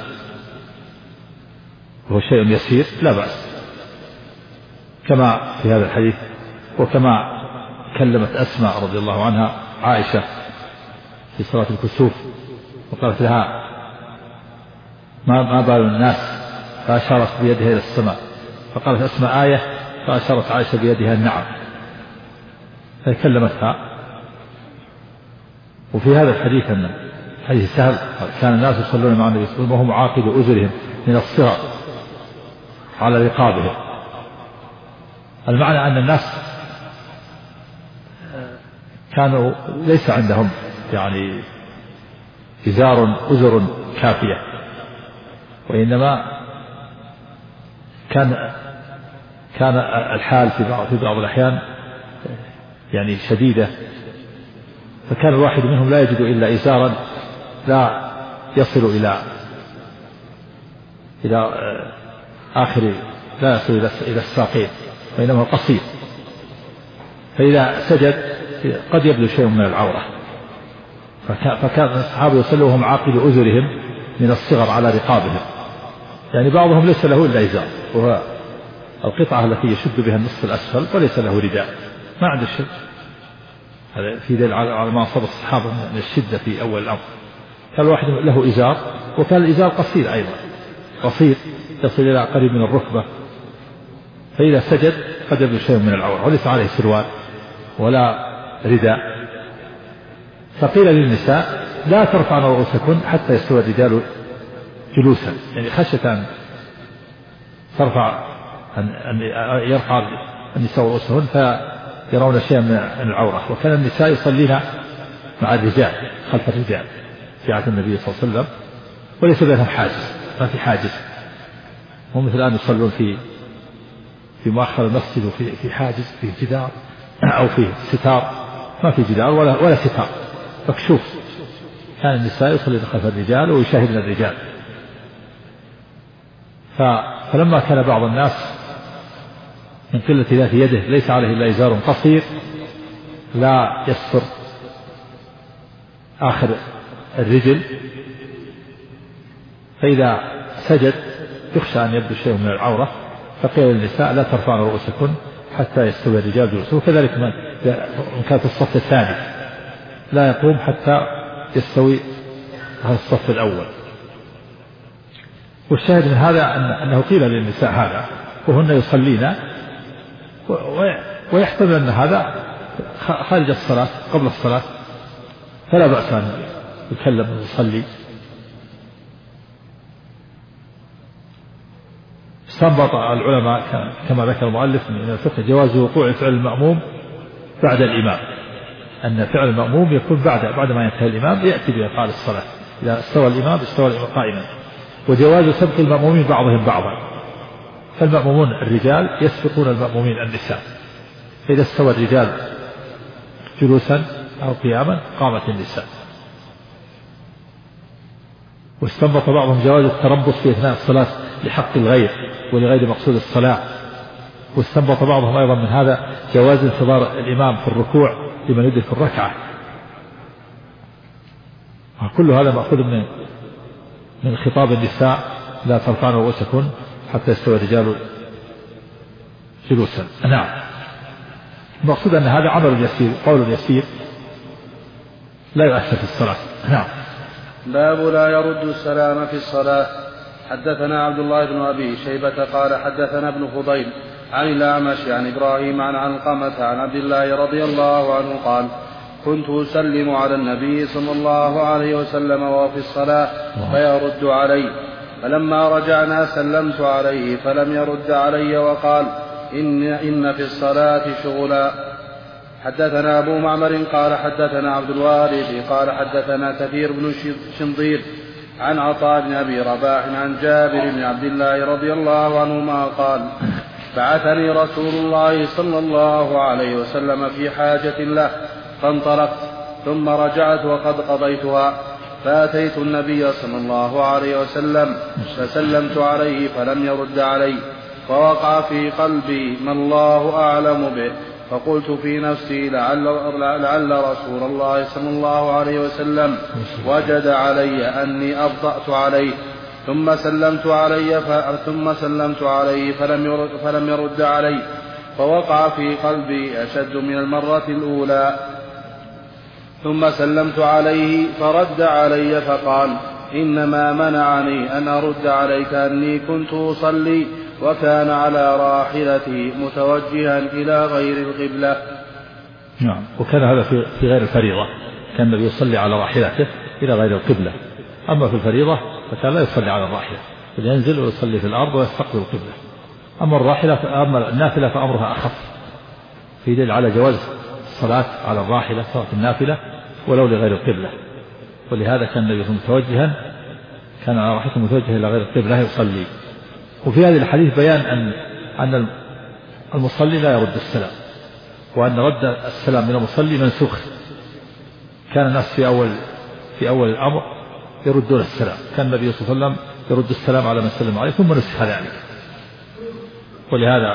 وهو شيء يسير لا بأس، كما في هذا الحديث وكما كلمت أسماء رضي الله عنها عائشة في صلاة الكسوف وقالت لها ما بال الناس فأشارت بيدها إلى السماء فقالت أسماء آية فأشارت عائشة بيدها النعم فكلمتها. وفي هذا الحديث أن حديث سهل كان الناس يصلون مع النبي صلى الله عليه وسلم وهم عاقد أزرهم من الصغر على رقابهم. المعنى أن الناس كانوا ليس عندهم يعني أزر كافية، وإنما كان الحال في بعض الأحيان يعني شديدة، فكان الواحد منهم لا يجد إلا إزارا لا يصل إلى آخر، لا يصل إلى الساقين وإنما قصير، فإذا سجد قد يبدو شيء من العورة. فكان الصحابة يصلوا وهم عاقد أزرهم من الصغر على رقابهم، يعني بعضهم ليس له إلا إزار وهو القطعة التي يشد بها النصف الأسفل وليس له رداء، ما عنده شد. هذا في دليل على ما أصاب الصحابة من الشدة في أول الأمر. كان الواحد له إزار وكان الإزار قصير أيضا، قصير يصل إلى قريب من الركبة، فإذا سجد قد يبدو شيء من العورة وليس عليه سروال ولا رداء. فقيل للنساء لا ترفعن رؤوسكن حتى يستوي الرجال جلوسا، يعني خشية أن ترفع أن يرفع النساء رؤوسهن فيرون شيئا من العورة. وكان النساء يصلين مع الرجال خلف الرجال في عهد النبي صلى الله عليه وسلم، وليس بينهم حاجز، ما في حاجز. هم مثل الآن يصلون في مؤخر المسجد وفي حاجز، في جدار أو في ستار، ما في جدار ولا ستار، مكشوف. كان النساء يصلين خلف الرجال ويشاهدن الرجال. فلما كان بعض الناس من قلة ذات يده ليس عليه إلا إزار قصير لا يستر آخر الرجل، فإذا سجد يخشى أن يبدو شيء من العورة، فقيل للنساء لا ترفعن رؤوسكن حتى يستوي الرجال جلوسهم. وكذلك من كان في الصف الثاني لا يقوم حتى يستوي هذا الصف الأول. والشاهد من هذا أنه قيل للنساء هذا وهن يصلين، ويحتمل أن هذا خارج الصلاة قبل الصلاة، فلا بأس أن يتكلم ويصلي. استنبط العلماء كما ذكر المؤلف من الفقه جواز وقوع فعل المأموم بعد الإمام، أن فعل المأموم يكون بعد ما ينتهي الإمام يأتي بإقامة الصلاة. إذا استوى الإمام قائما. وجواز سبق المأمومين بعضهم بعضا، فالمأمومون الرجال يسبقون المأمومين النساء، فإذا استوى الرجال جلوسا أو قياما قامت النساء. واستنبط بعضهم جواز التربص في أثناء الصلاة لحق الغير ولغير مقصود الصلاة. واستنبط بعضهم أيضا من هذا جواز انتظار الإمام في الركوع لمن يدرك الركعة. كل هذا مأخوذ من خطاب النساء لا ترفعن رؤوسكن حتى يستوي الرجال جلوسا. نعم. المقصود أن هذا عمل يسير، قول يسير لا يؤثر في الصلاة. نعم. باب لا يرد السلام في الصلاة. حدثنا عبد الله بن أبي شيبة قال حدثنا ابن فضيل عن الأعمش عن إبراهيم عن علقمة عن عبد الله رضي الله عنه قال كنت أسلم على النبي صلى الله عليه وسلم وهو في الصلاة فيرد علي، فلما رجعنا سلمت عليه فلم يرد علي وقال إن في الصلاة شغلا. حدثنا أبو معمر قال حدثنا عبد الوارث قال حدثنا كثير بن شنظير عن عطاء بن أبي رباح عن جابر بن عبد الله رضي الله عنهما قال بعثني رسول الله صلى الله عليه وسلم في حاجة له فانطلقت، ثم رجعت وقد قضيتها، فأتيت النبي صلى الله عليه وسلم فسلمت عليه فلم يرد علي، فوقع في قلبي ما الله أعلم به، فقلت في نفسي لعل رسول الله صلى الله عليه وسلم وجد علي أني أبطأت عليه، ثم سلمت عليه فلم يرد علي، فوقع في قلبي أشد من المرة الأولى، ثم سلمت عليه فرد علي فقال إنما منعني أن أرد عليك أني كنت أصلي، وكان على راحلتي متوجها إلى غير القبلة. نعم. وكان هذا في غير الفريضة، كان النبي يصلي على راحلته إلى غير القبلة. أما في الفريضة فكان لا يصلي على الراحلة، بل ينزل ويصلي في الأرض ويستقبل القبلة. أما النافلة فأمرها أخف، في دليل على جواز الصلاة على الراحلة سواء النافلة ولو لغير القبلة. ولهذا كان النبي متوجها، كان على راحلته متوجها إلى غير القبلة يصلي. وفي هذه الحديث بيان أن المصلي لا يرد السلام، وأن رد السلام من المصلي منسوخ. كان الناس في أول الأمر يردون السلام، كان النبي صلى الله عليه وسلم يرد السلام على من سلم عليه ثم نسخ ذلك. ولهذا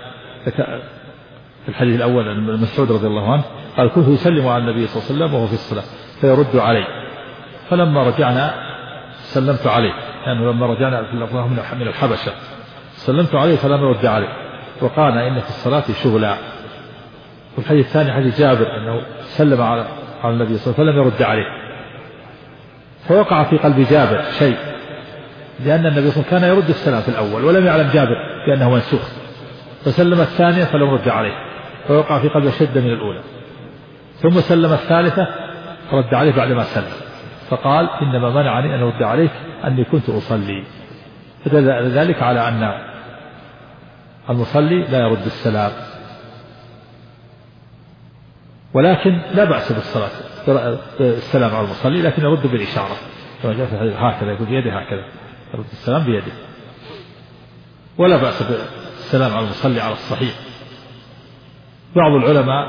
في الحديث الأول عن مسعود رضي الله عنه قال كنت أسلم على النبي صلى الله عليه وسلم وهو في الصلاة فيرد علي، فلما رجعنا سلمت عليه، يعني لما رجعنا من الحبشة سلمت عليه فلم يرد عليه، وقال إن في الصلاة شغلا. والحديث الثاني حديث جابر أنه سلم على النبي صلى الله عليه وسلم فلم يرد عليه، فوقع في قلب جابر شيء، لأن النبي صلى الله عليه وسلم كان يرد السلام في الأول ولم يعلم جابر بأنه منسوخ، فسلم الثانية فلم يرد عليه، فوقع في قلبه شدة من الأولى، ثم سلم الثالثة رد عليه بعدما سلم، فقال إنما منعني أن أرد عليك أني كنت أصلي. فدل ذلك على أن المصلي لا يرد السلام. ولكن لا بأس بالسلام على المصلي، لكن يرد بالإشارة كما جاء في الحديث هكذا، يقول بيده هكذا، يرد السلام بيده. ولا بأس بالسلام على المصلي على الصحيح. بعض العلماء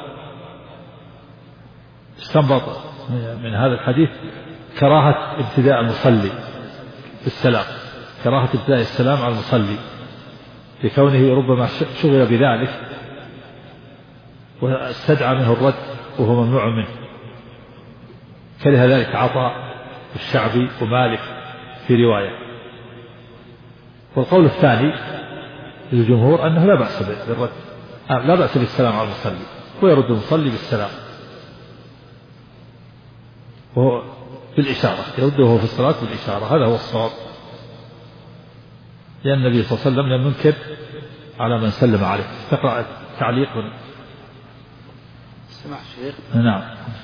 استنبط من هذا الحديث كراهة ابتداء المصلي بالسلام، كراهة ابتداء السلام على المصلي لكونه ربما شغل بذلك واستدعى منه الرد وهو ممنوع منه. كره ذلك عطاء الشعبي ومالك في رواية. والقول الثاني للجمهور أنه لا بأس بالرد، لا بأس بالسلام على المصلي، ويرد المصلي بالسلام وهو بالإشارة، يرده في الصلاة بالإشارة، هذا هو الصواب، لأن النبي صلى الله عليه وسلم لم ينكر على من سلم عليه. تقرأ تعليق سمع الشيخ. نعم.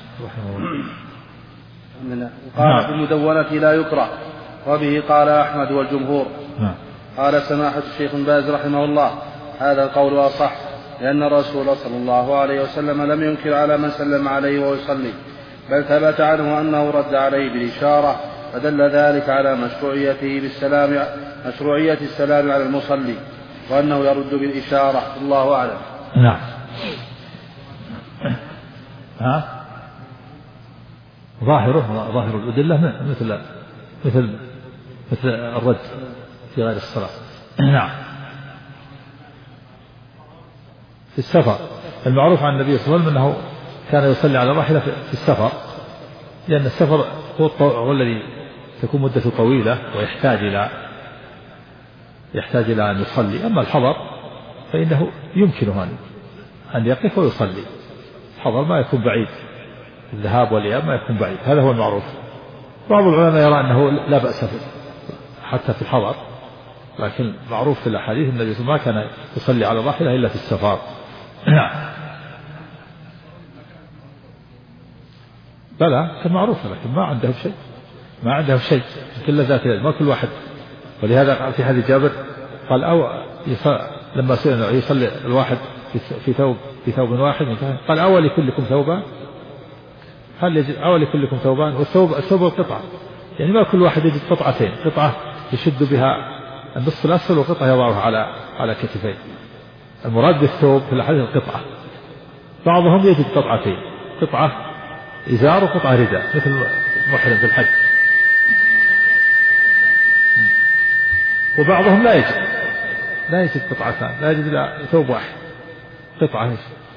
قال في المدونة لا يكره، وبه قال أحمد والجمهور. نعم. قال سماحة الشيخ بن باز رحمه الله هذا القول أصح، لأن الرسول صلى الله عليه وسلم لم ينكر على من سلم عليه وهو يصلي، بل ثبت عنه أنه رد عليه بالإشارة، فدل ذلك على مشروعية السلام على المصلي، وأنه يرد بالإشارة. الله أعلم. نعم. ظاهر الأدلة مثل الرد في غير الصلاة. نعم. في السفر المعروف عن النبي صلى الله عليه وسلم أنه كان يصلي على الراحلة في السفر، لأن السفر هو الذي تكون مدته طويلة ويحتاج إلى أن يصلي. أما الحضر فإنه يمكنه أن يقف ويصلي. الحضر ما يكون بعيد، الذهاب والإياب ما يكون بعيد، هذا هو المعروف. بعض العلماء يرى أنه لا بأس حتى في الحضر، لكن معروف في الأحاديث النبي صلى الله عليه وسلم ما كان يصلي على الراحلة إلا في السفر. بلى كان معروف، لكن ما عندهم شيء كل ذات يد، ما كل واحد. ولهذا قال في حديث جابر قال لما سئل يصلي الواحد في ثوب واحد، قال أول كلكم ثوبان، هل يجد أول كلكم ثوبان؟ والثوب القطعة، يعني ما كل واحد يجد قطعتين، قطعة يشد بها النصف الأسفل وقطعة يضعها على كتفيه. المراد بالثوب في الحديث القطعة. بعضهم يجد قطعتين، قطعة إزار وقطعة رداء مثل محرم في الحج، وبعضهم لا يجد قطعتان، لا يجد إلا ثوب واحد، قطعة.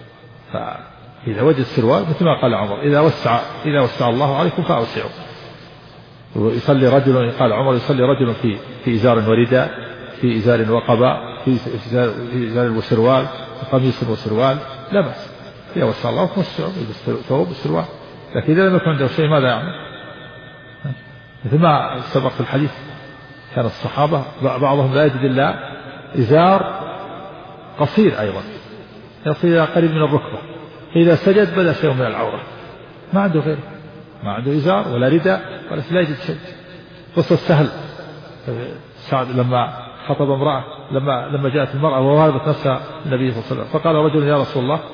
فإذا وجد سروال مثل ما قال عمر إذا وسع الله عليكم فأوسعوا. ويصلي رجل، قال عمر يصلي رجل في إزار ورداء، في إزار وقباء، في إزار وسروال، قميص وسروال، لا بأس. إذا وسع الله فوسعوا ثوب وسروال. لكن إذا لم يكن عنده شيء ماذا يعمل؟ مثل ما سبق في الحديث كان الصحابة بعضهم لا يجد إلا إزار قصير أيضا يصل إلى قريب من الركبة، إذا سجد بدأ شيء من العورة، ما عنده غيره، ما عنده إزار ولا رداء ولا لا يجد شيء. قصة سهل سعد لما خطب امرأة، لما جاءت المرأة ووهبت نفسها النبي صلى الله عليه وسلم، فقال رجل يا رسول الله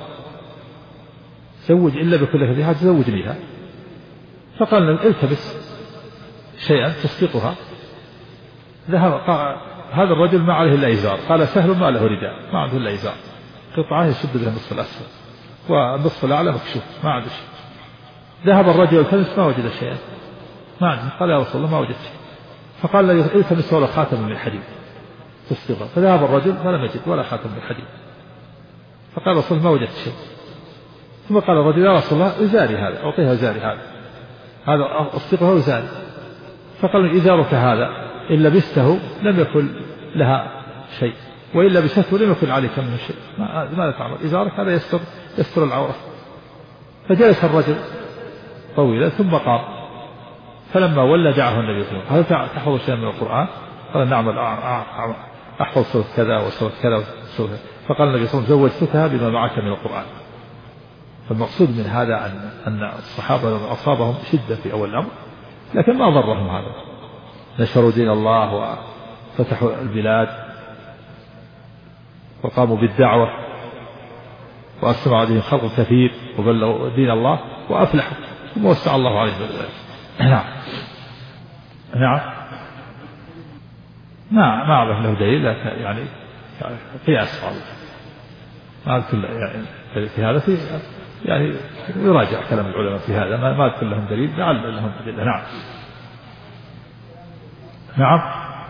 زوج إلا بكل فيها تزوجنيها، فقال التبس شيئا تسقطها. ذهب هذا الرجل ما عليه إلا إزار، قال سهل ما له رداء، ما عنده إلا إزار، قطعة يشد بها النصف الأسفل والنصف الأعلى مكشوف، ما عنده شيء. ذهب الرجل التمس ما وجد شيئا، ما عنده، قال يا رسول الله ما وجدت شيء، فقال له التمس ولا خاتم من حديد تسقطه، فذهب الرجل فلم يجد ولا خاتم من حديد، فقال رسول الله ما وجدت شيء. ثم قال الرجل يا رسول الله إزاري هذا، أعطيها إزاري هذا أصدقها إزاري. فقال إزارك هذا إن لبسته لم يكن لها شيء، وإن لبسته لم يكن عليك منه شيء، ماذا تعمل؟ إزارك هذا يستر العورة. فجلس الرجل طويلا ثم قام، فلما ولى دعاه النبي صلى الله عليه وسلم هل تحفظ شيئا من القرآن؟ قال نعم أحفظ سورة كذا وسورة كذا وسورة. فقال النبي صلى الله عليه وسلم زوجتها بما معك من القرآن. فالمقصود من هذا أن الصحابة أصابهم شدة في أول الأمر، لكن ما ضرهم هذا، نشروا دين الله وفتحوا البلاد وقاموا بالدعوة وأسلم عليهم خلق كثير وبلغوا دين الله وأفلحوا ثم وسع الله عليهم ذلك. نعم ما أعرف له دليل يعني قياس ما أذكر يعني في هذا يعني يراجع كلام العلماء في هذا ما أذكر لهم دليل لعل لهم دليل. نعم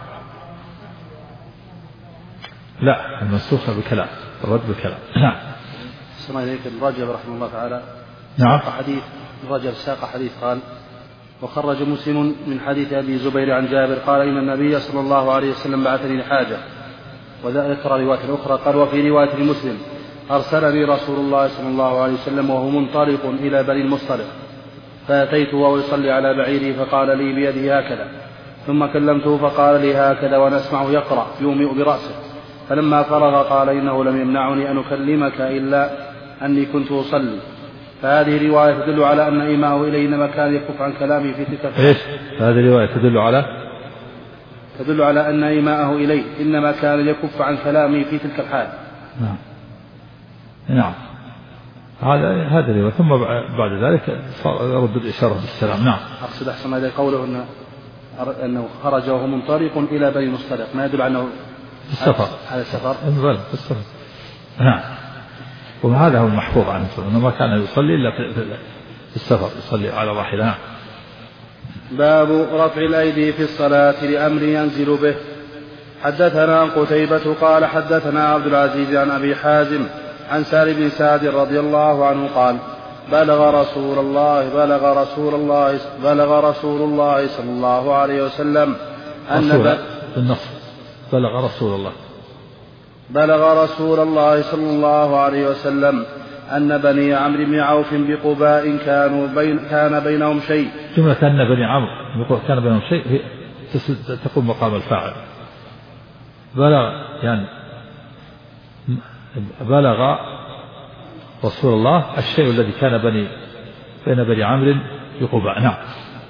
لا المنسوخ بكلام الرد بكلام. نعم السلام عليكم. رجب رحمه الله تعالى نعم حديث رجب ساق حديث قال وخرج مسلم من حديث أبي زبير عن جابر قال إن النبي صلى الله عليه وسلم بعثني لحاجة. وذكر رواية أخرى قال وفي رواية مسلم أرسلني رسول الله صلى الله عليه وسلم وهو منطلق إلى بني المصطلق فأتيته وهو يصلي على بعيره فقال لي بيده هكذا ثم كلمته فقال لي هكذا ونسمعه يقرأ يومئ برأسه فلما فرغ قال إنه لم يمنعني أن أكلمك إلا أني كنت أصلي. فهذه رواية تدل على أن إيماءه إليه إنما كان يكف عن كلامه في تلك الحال. هذه رواية تدل على أن إيماءه إليه إنما كان يكف عن كلامه في تلك الحال. نعم هذا رواية ثم بعد ذلك رد الإشارة بالسلام. نعم أقصد أحسن هذا قوله أنه خرج وهو منطلق إلى بني المصطلق ما يدل على أنه هذا السفر. في السفر. نعم وهذا هو المحفوظ عنه أنه ما كان يصلي إلا في السفر يصلي على راحلة. باب رفع الأيدي في الصلاة لأمر ينزل به. حدثنا قتيبة قال حدثنا عبد العزيز عن أبي حازم عن سالم بن سعد رضي الله عنه قال بلغ رسول الله صلى الله عليه وسلم بلغ رسول الله صلى الله عليه وسلم أن بني عمرو بن عوف بقباء كان بينهم شيء. جملة أن بني عمرو كان بينهم شيء تقوم مقام الفاعل. بلغ رسول الله الشيء الذي كان بين بني عمرو بقباء. نعم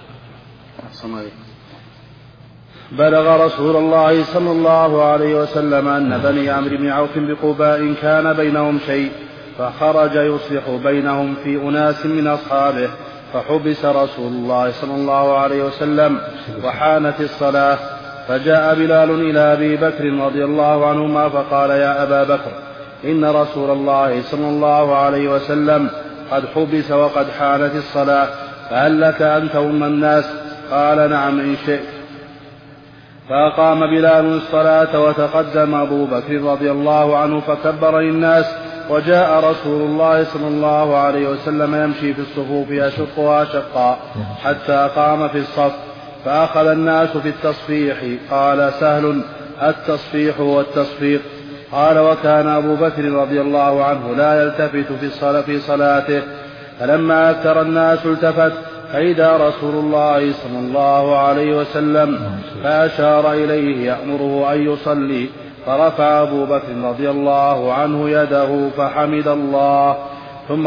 بلغ رسول الله صلى الله عليه وسلم أن بني عمرو بن عوف بقباء كان بينهم شيء فخرج يصلح بينهم في أناس من أصحابه فحبس رسول الله صلى الله عليه وسلم وحانت الصلاة فجاء بلال إلى أبي بكر رضي الله عنهما فقال يا أبا بكر إن رسول الله صلى الله عليه وسلم قد حبس وقد حانت الصلاة فهل لك أن تؤم الناس؟ قال نعم إن شئت. فأقام بلال الصلاة وتقدم أبو بكر رضي الله عنه فكبر للناس وجاء رسول الله صلى الله عليه وسلم يمشي في الصفوف يشقها شقا حتى قام في الصف فأخذ الناس في التصفيح. قال سهل التصفيح والتصفيق. قال وكان أبو بكر رضي الله عنه لا يلتفت في صلاته فلما أكثر الناس التفت فإذا رسول الله صلى الله عليه وسلم فأشار إليه يأمره أن يصلي فرفع أبو بكر رضي الله عنه يده فحمد الله ثم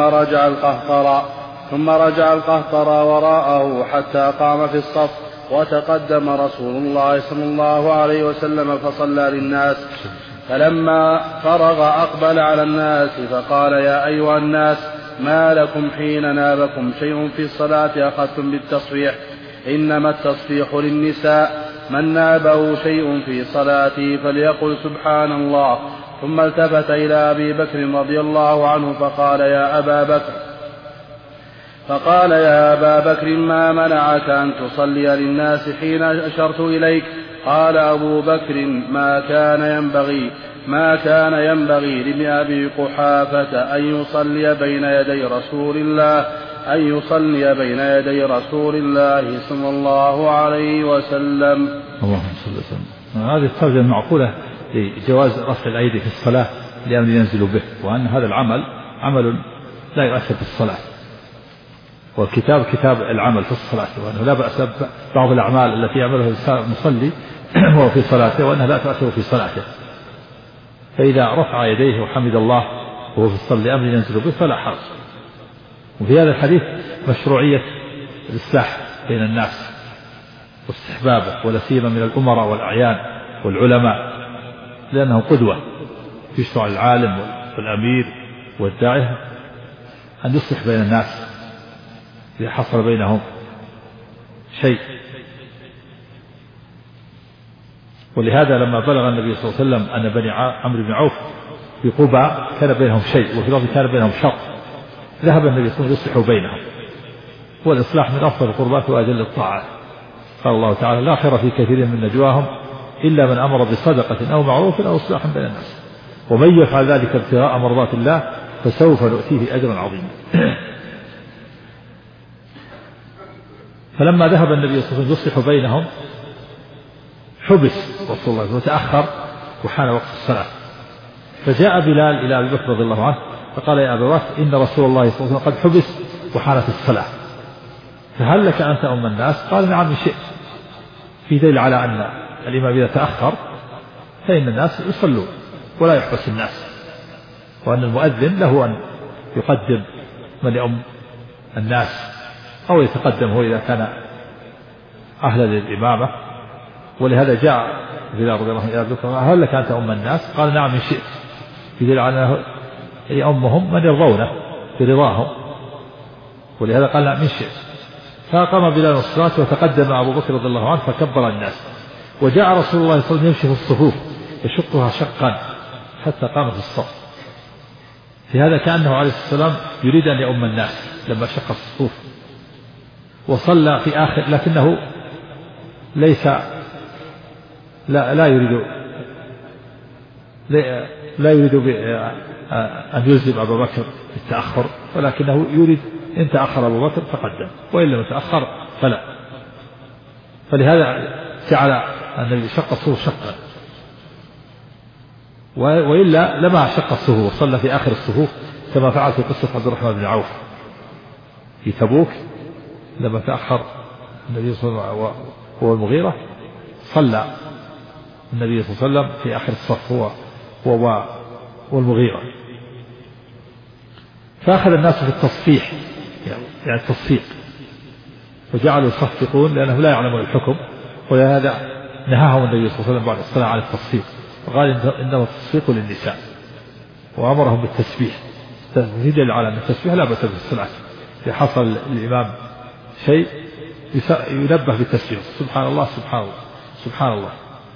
رجع القهقرى وراءه حتى قام في الصف وتقدم رسول الله صلى الله عليه وسلم فصلى للناس فلما فرغ أقبل على الناس فقال يا أيها الناس ما لكم حين نابكم شيء في الصلاة أخذتم بالتصفيح إنما التصفيح للنساء من نابه شيء في صلاته فليقل سبحان الله. ثم التفت إلى أبي بكر رضي الله عنه فقال يا أبا بكر ما منعك أن تصلي للناس حين أشرت إليك؟ قال أبو بكر ما كان ينبغي لابن أبي قحافة أن يصلي بين يدي رسول الله صلى الله عليه وسلم. اللهم صل وسلم. هذه الترجمة المعقولة لجواز رفع الأيدي في الصلاة لأمر ينزل به وأن هذا العمل عمل لا يؤثر في الصلاة والكتاب كتاب العمل في الصلاة وأنه لا بأس بعض الأعمال التي يعملها المصلي وهو في صلاته وأنها لا تؤثر في صلاته. فإذا رفع يديه وحمد الله وهو في الصلاة أمر ينزل به فلا حرج. وفي هذا الحديث مشروعية الإصلاح بين الناس واستحبابه ولا سيما من الأمراء والأعيان والعلماء لأنه قدوة يشرع العالم والأمير والداعية أن يصلح بين الناس إذا حصل بينهم شيء. ولهذا لما بلغ النبي صلى الله عليه وسلم أن بني عمرو بن عوف في قباء كان بينهم شيء وفي الأرض كان بينهم شر، ذهب النبي صلى الله عليه وسلم يصلح بينهم، والإصلاح من أفضل القربات وأجل الطاعات. قال الله تعالى: لا خير في كثير من نجواهم إلا من أمر بصدقة أو معروف أو إصلاح بين الناس، ومن يفعل ذلك ابتغاء مرضات الله فسوف نؤتيه أجرا عظيما. فلما ذهب النبي صلى الله عليه وسلم يصلح بينهم حبس رسول الله وتأخر وحان وقت الصلاة، فجاء بلال إلى أبي بكر رضي الله عنه فقال: يا أبا بكر إن رسول الله صلى الله عليه وسلم قد حبس وحانت الصلاة، فهل لك أن تؤم الناس؟ قال: نعم إن شئت. في دليل على أن الإمام إذا تأخر فإن الناس يصلون ولا يحبس الناس، وأن المؤذن له أن يقدم من يؤم الناس أو يتقدم هو إذا كان أهلا للإمامة. ولهذا جاء بلال رضي الله عنه: هل لك أن تؤم الناس؟ قال: نعم إن شئت. في دليل على أنه يؤمهم من يرضونه برضاهم، ولهذا قال: نعم إن شئت. فقام بلال الصلاة وتقدم أبو بكر رضي الله عنه فكبر الناس، وجاء رسول الله صلى الله عليه وسلم يمشي في الصفوف يشقها شقا حتى قام في الصف. في هذا كأنه عليه الصلاة والسلام يريد أن يؤم الناس لما شق الصفوف وصلى في آخر، لكنه ليس لا يريد أن يلزم أبا بكر بالتأخر، ولكنه يريد إن تأخر أبو بكر فقدم، وإن لم يتأخر فلا. فلهذا جعل النبي شق الصفوف شقا، وإلا لما شق الصفوف صلى في آخر الصفوف كما فعل في قصة عبد الرحمن بن عوف في تبوك لما تأخر النبي صلى الله عليه وسلم هو المغيرة، صلى النبي صلى الله عليه وسلم في آخر الصف هو والمغيرة. فأخذ الناس في التصفيح يعني التصفيق، وجعلوا يصفقون لأنه لا يعلمون الحكم، ولهذا نهاهم النبي صلى الله عليه وسلم بعد الصلاة عن التصفيق، وقال: إنما التصفيق للنساء، وأمرهم بالتسبيح. يدل على أن التسبيح لا بأس بالصلاة، إذا حصل الإمام شيء ينبه بالتسبيح: سبحان الله سبحان الله سبحان الله.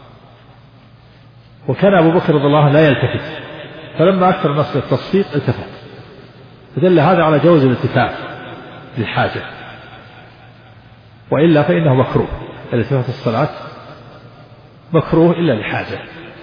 وكان أبو بكر رضي الله عنه لا يلتفت، فلما أكثر الناس بالتصفيق التفت، فدل هذا على جواز الالتفات للحاجة، وإلا فإنه مكروه. الالتفات في الصلاة مكروه إلا لحاجة.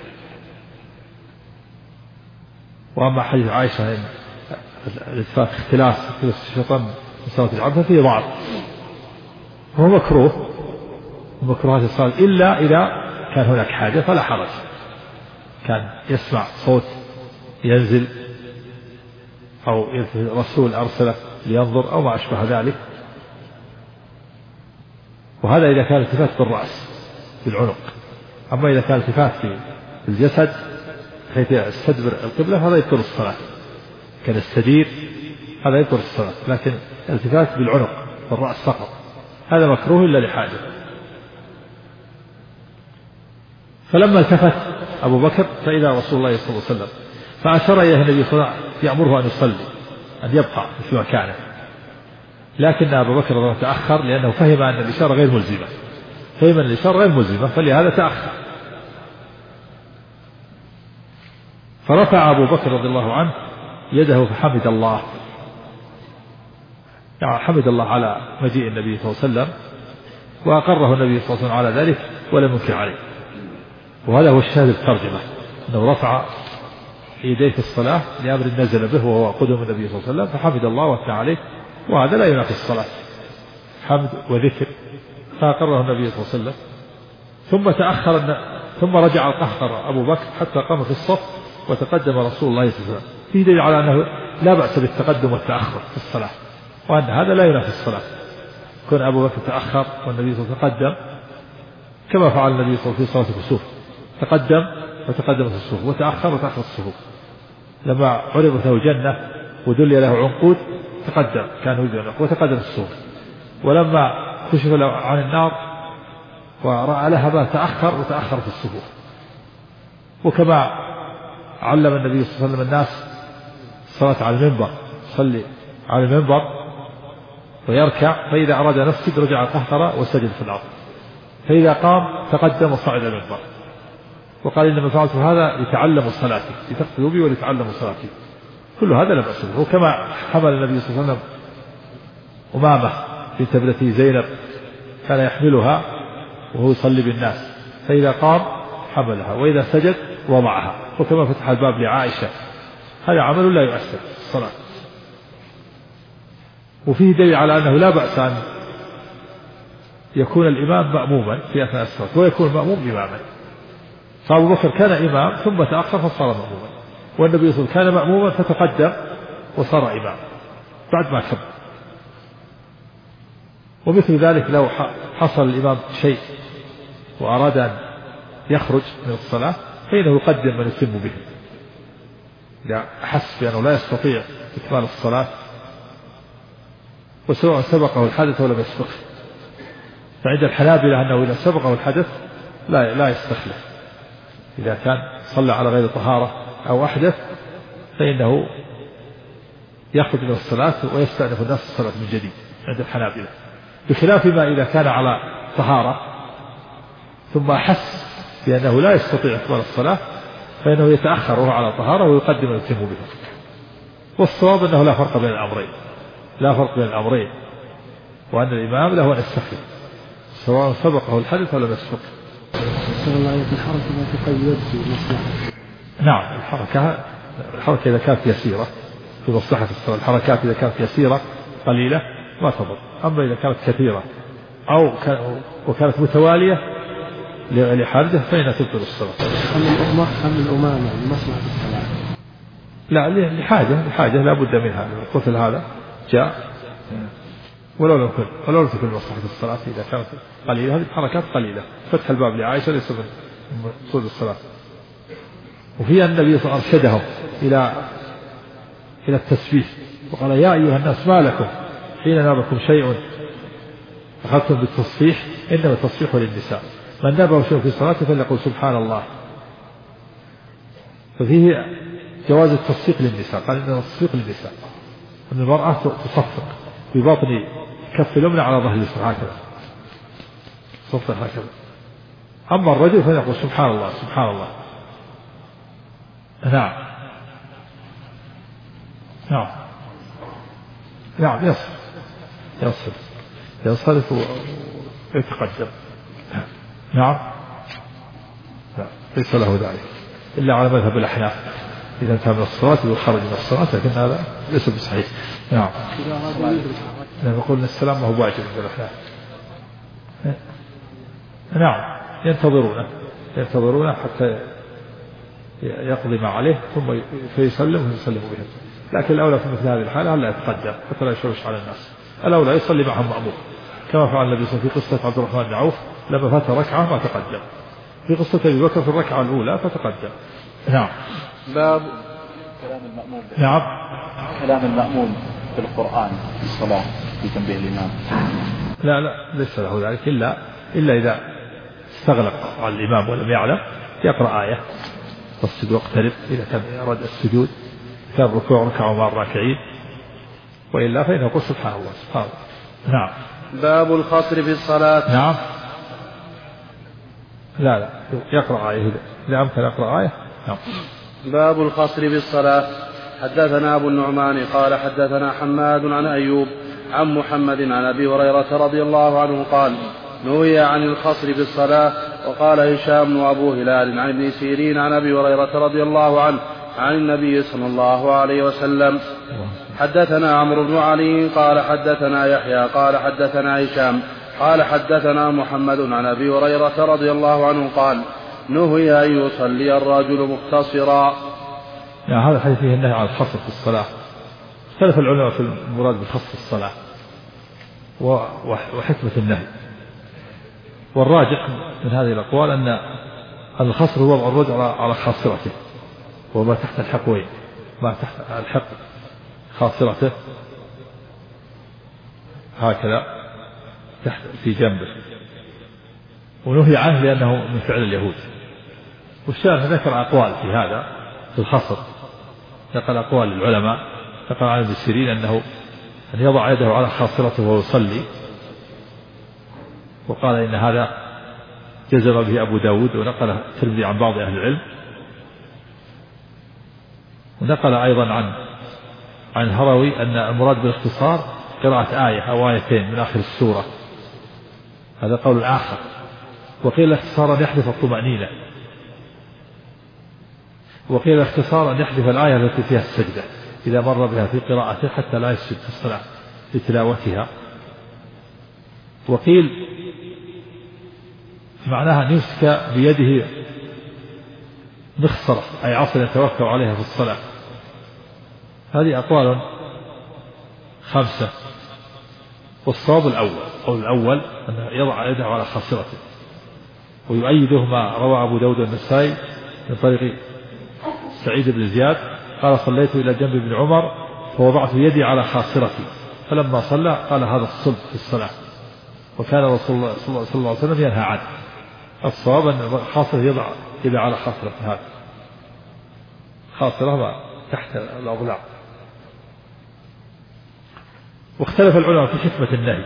وأما حديث عائشة الالتفات اختلاس الشيطان من صلاة العبد فيه ضعف، هو مكروه ومكروهات الصلاة إلا إذا كان هناك حاجة فلا حرج، كان يسمع صوت ينزل أو رسول أرسله لينظر أو ما أشبه ذلك. وهذا إذا كان التفات بالرأس بالعنق. أما إذا كان التفات في الجسد حيث يستدبر القبلة هذا يبطل الصلاة، كان السدير هذا يبطل الصلاة، لكن التفات بالعنق بالرأس فقط هذا مكروه إلا لحاجة. فلما التفت أبو بكر فإذا رسول الله صلى الله عليه وسلم، فأشار إليه النبي صلى الله عليه وسلم يأمره أن يصلي، أن يبقى في مكانه، لكن أبو بكر رضي الله عنه تأخر لأنه فهم أن الإشارة غير ملزمة، فهم أن الإشارة غير ملزمة فلهذا تأخر. فرفع أبو بكر رضي الله عنه يده فحمد الله، يعني حمد الله على مجيء النبي صلى الله عليه وسلم، وأقره النبي صلى الله عليه وسلم على ذلك ولم ينكر عليه. وهذا هو الشاهد الترجمة، أنه رفع يديه في الصلاة لأمر نزل به وهو قدوم النبي صلى الله عليه وسلم، فحمد الله وأثنى عليه، وهذا لا ينافي الصلاة، حمد وذكر. فأقره النبي صلى الله عليه وسلم، ثم تأخر ثم رجع القهقر أبو بكر حتى قام في الصف وتقدم رسول الله صلى الله عليه وسلم. فيه دليل على أنه لا بأس بالتقدم والتأخر في الصلاة، وأن هذا لا ينافي الصلاة. كون أبو بكر تأخر والنبي صلى الله عليه وسلم تقدم كما فعل النبي صلى الله عليه وسلم في صلاة الكسوف، تقدم وتقدم في الصفوف وتأخر وتأخر الصفوف. لما عرضت له جنة ودلي له عنقود تقدم كان يدعو وتقدم في الصفوف، ولما كشف له عن النار ورأى لهبا تأخر وتأخر في الصفوف. وكما علم النبي صلى الله عليه وسلم الناس الصلاة على المنبر يصلي على المنبر ويركع، فإذا أراد أن يسجد رجع قهقر وسجد في الأرض، فإذا قام تقدم وصعد المنبر، وقال إنما فعلت هذا لتعلموا صلاتي، لتقتدوا بي ولتعلموا صلاتي. كل هذا لا بأس به. وكما حمل النبي صلى الله عليه وسلم أمامة بنت ابنته زينب كان يحملها وهو يصلي بالناس، فإذا قام حملها وإذا سجد وضعها. وكما فتح الباب لعائشة، هذا عمل لا يؤثر في الصلاة. وفيه دليل على أنه لا بأس أن يكون الإمام مأموما في أثناء الصلاة ويكون المأموم إماما. فأبو بكر كان إمام ثم تأخر فصار مأموما، والنبي صلى الله عليه وسلم كان مأموما فتقدم وصار إمام بعد ما كبر. ومثل ذلك لو حصل الإمام شيء وأراد أن يخرج من الصلاة فإنه يقدم من يتم به إذا أحس بأنه لا يستطيع إكمال الصلاة، وسواء سبقه الحدث ولا يسبقه. فعند الحنابلة أنه إذا سبقه الحدث لا يستخلف، إذا كان صلى على غير طهارة أو أحدث فإنه يخرج من الصلاة ويستأنف الناس الصلاة من جديد عند الحنابلة، بخلاف ما إذا كان على طهارة ثم أحس بأنه لا يستطيع إكمال الصلاة فإنه يتأخر وهو على طهارة ويقدم ويتم به. والصواب أنه لا فرق بين الأمرين، وأن الإمام له أن يستخلف سواء سبقه الحدث ولا يسبقه. صلى الله عليه وسلم الحركة ما تقيد في مصلحة. نعم، الحركة إذا كانت يسيرة في مصلحة الصلاة، الحركات إذا كانت يسيرة قليلة ما تضر، أما إذا كانت كثيرة وكانت متوالية لحاجة فإنها تبطل الصلاة. أم الأمامة لمصلحة الصلاة؟ لا، لحاجة لا بد منها. القتل هذا جاء ولو لم تكن مصلحة الصلاة إذا كانت قليلة. هذه حركات قليلة. فتح الباب لعائشة ليس من مقصود الصلاة. وفي النبي صلى الله عليه وسلم أرشدهم إلى التسبيح وقال يا أيها الناس ما لكم حين نابكم شيء أخذتم بالتصفيح إنما التصفيح للنساء، من نابه شيء في صلاته فليقول سبحان الله. ففيه جواز التصفيق للنساء، قال إنما التصفيق للنساء، أن المرأة تصفق ببطن كف اليمنى على ظهر اليسرى هكذا صفق هكذا. أما الرجل فليقول سبحان الله سبحان الله. نعم ينصرف ويتقدم. نعم لا ليس له ذلك إلا على مذهب الأحناف، إذا انتهى من الصلاة وخرج من الصلاة، لكن هذا ليس بصحيح. نعم نقول أن السلام ما هو واجب عند الأحناف. نعم ينتظرونه حتى يقضي ما عليه ثم فيسلم بهم، لكن الأولى في مثل هذه الحالة ألا يتقدم حتى لا يشوش على الناس. الأولى يصلي معهم مأمور كما فعل النبي صلى الله عليه وسلم في قصة عبد الرحمن بن عوف لما فات ركعة ما تقدم، في قصة أبي بكر في الركعة الأولى فتقدم. نعم. باب كلام المأموم. نعم. كلام المأموم في القرآن في الصلاة في تنبيه الإمام. لا ليس له ذلك إلا إذا استغلق على الإمام ولم يعلم يقرأ آية فاسجد واقترب إذا كان أراد السجود، كان ركوع ركعوا مع الراكعين، وإلا فإنه يقول سبحان الله سبحان الله. نعم. باب الخصر في الصلاة. نعم. لا يقرأ آية إذا أمكن يقرأ آية. نعم. باب الخصر في الصلاة. حدثنا أبو النعمان قال حدثنا حماد عن أيوب عن محمد عن أبي هريرة رضي الله عنه قال نهي عن الخصر في الصلاة. وقال هشام وأبو هلال عن ابن سيرين عن أبي هريرة رضي الله عنه عن النبي صلى الله عليه وسلم. حدثنا عمرو بن علي قال حدثنا يحيى قال حدثنا هشام قال حدثنا محمد عن أبي هريرة رضي الله عنه قال نهي أن يصلي الرجل مختصرا. يعني هذا الحديث فيه النهي عن الخصر في الصلاة. اختلف العلماء في المراد بالخصر في الصلاة وحكمة النهي، والراجح من هذه الأقوال أن الخصر هو وضع الرجل على خاصرته وما تحت الحقوين، ما تحت الحق خاصرته هكذا تحت في جنبه، ونهي عنه لأنه من فعل اليهود. والشارح ذكر أقوال في هذا في الخصر، نقل أقوال العلماء، نقل عن ابن سيرين أنه أن يضع يده على خاصرته وهو يصلي، وقال إن هذا جزم به أبو داود، ونقل الترمذي عن بعض أهل العلم، ونقل أيضا عن الهروي أن المراد بالاختصار قراءة آية أو آيتين من آخر السورة، هذا قول آخر. وقيل الاختصار أن يحذف الطمأنينة، وقيل الاختصار أن يحذف الآية التي فيها السجدة إذا مر بها في قراءته حتى لا يسجد في الصلاة لتلاوتها. وقيل معناها أن يمسك بيده مخصرة أي عصا يتوكل عليها في الصلاة. هذه أقوال 5، والصواب الأول أن يضع يده على خاصرته، ويؤيده ما روى أبو داود النسائي من طريق سعيد بن زياد قال صليت إلى جنب ابن عمر فوضعت يدي على خاصرتي فلما صلى قال هذا الصلب في الصلاة، وكان رسول الله صلى الله عليه وسلم ينهى عنه. الصواب أن الخاصرة يضع يده على خاصرته، هذا خاصرة تحت الأضلاع. واختلف العلماء في حكمة النهي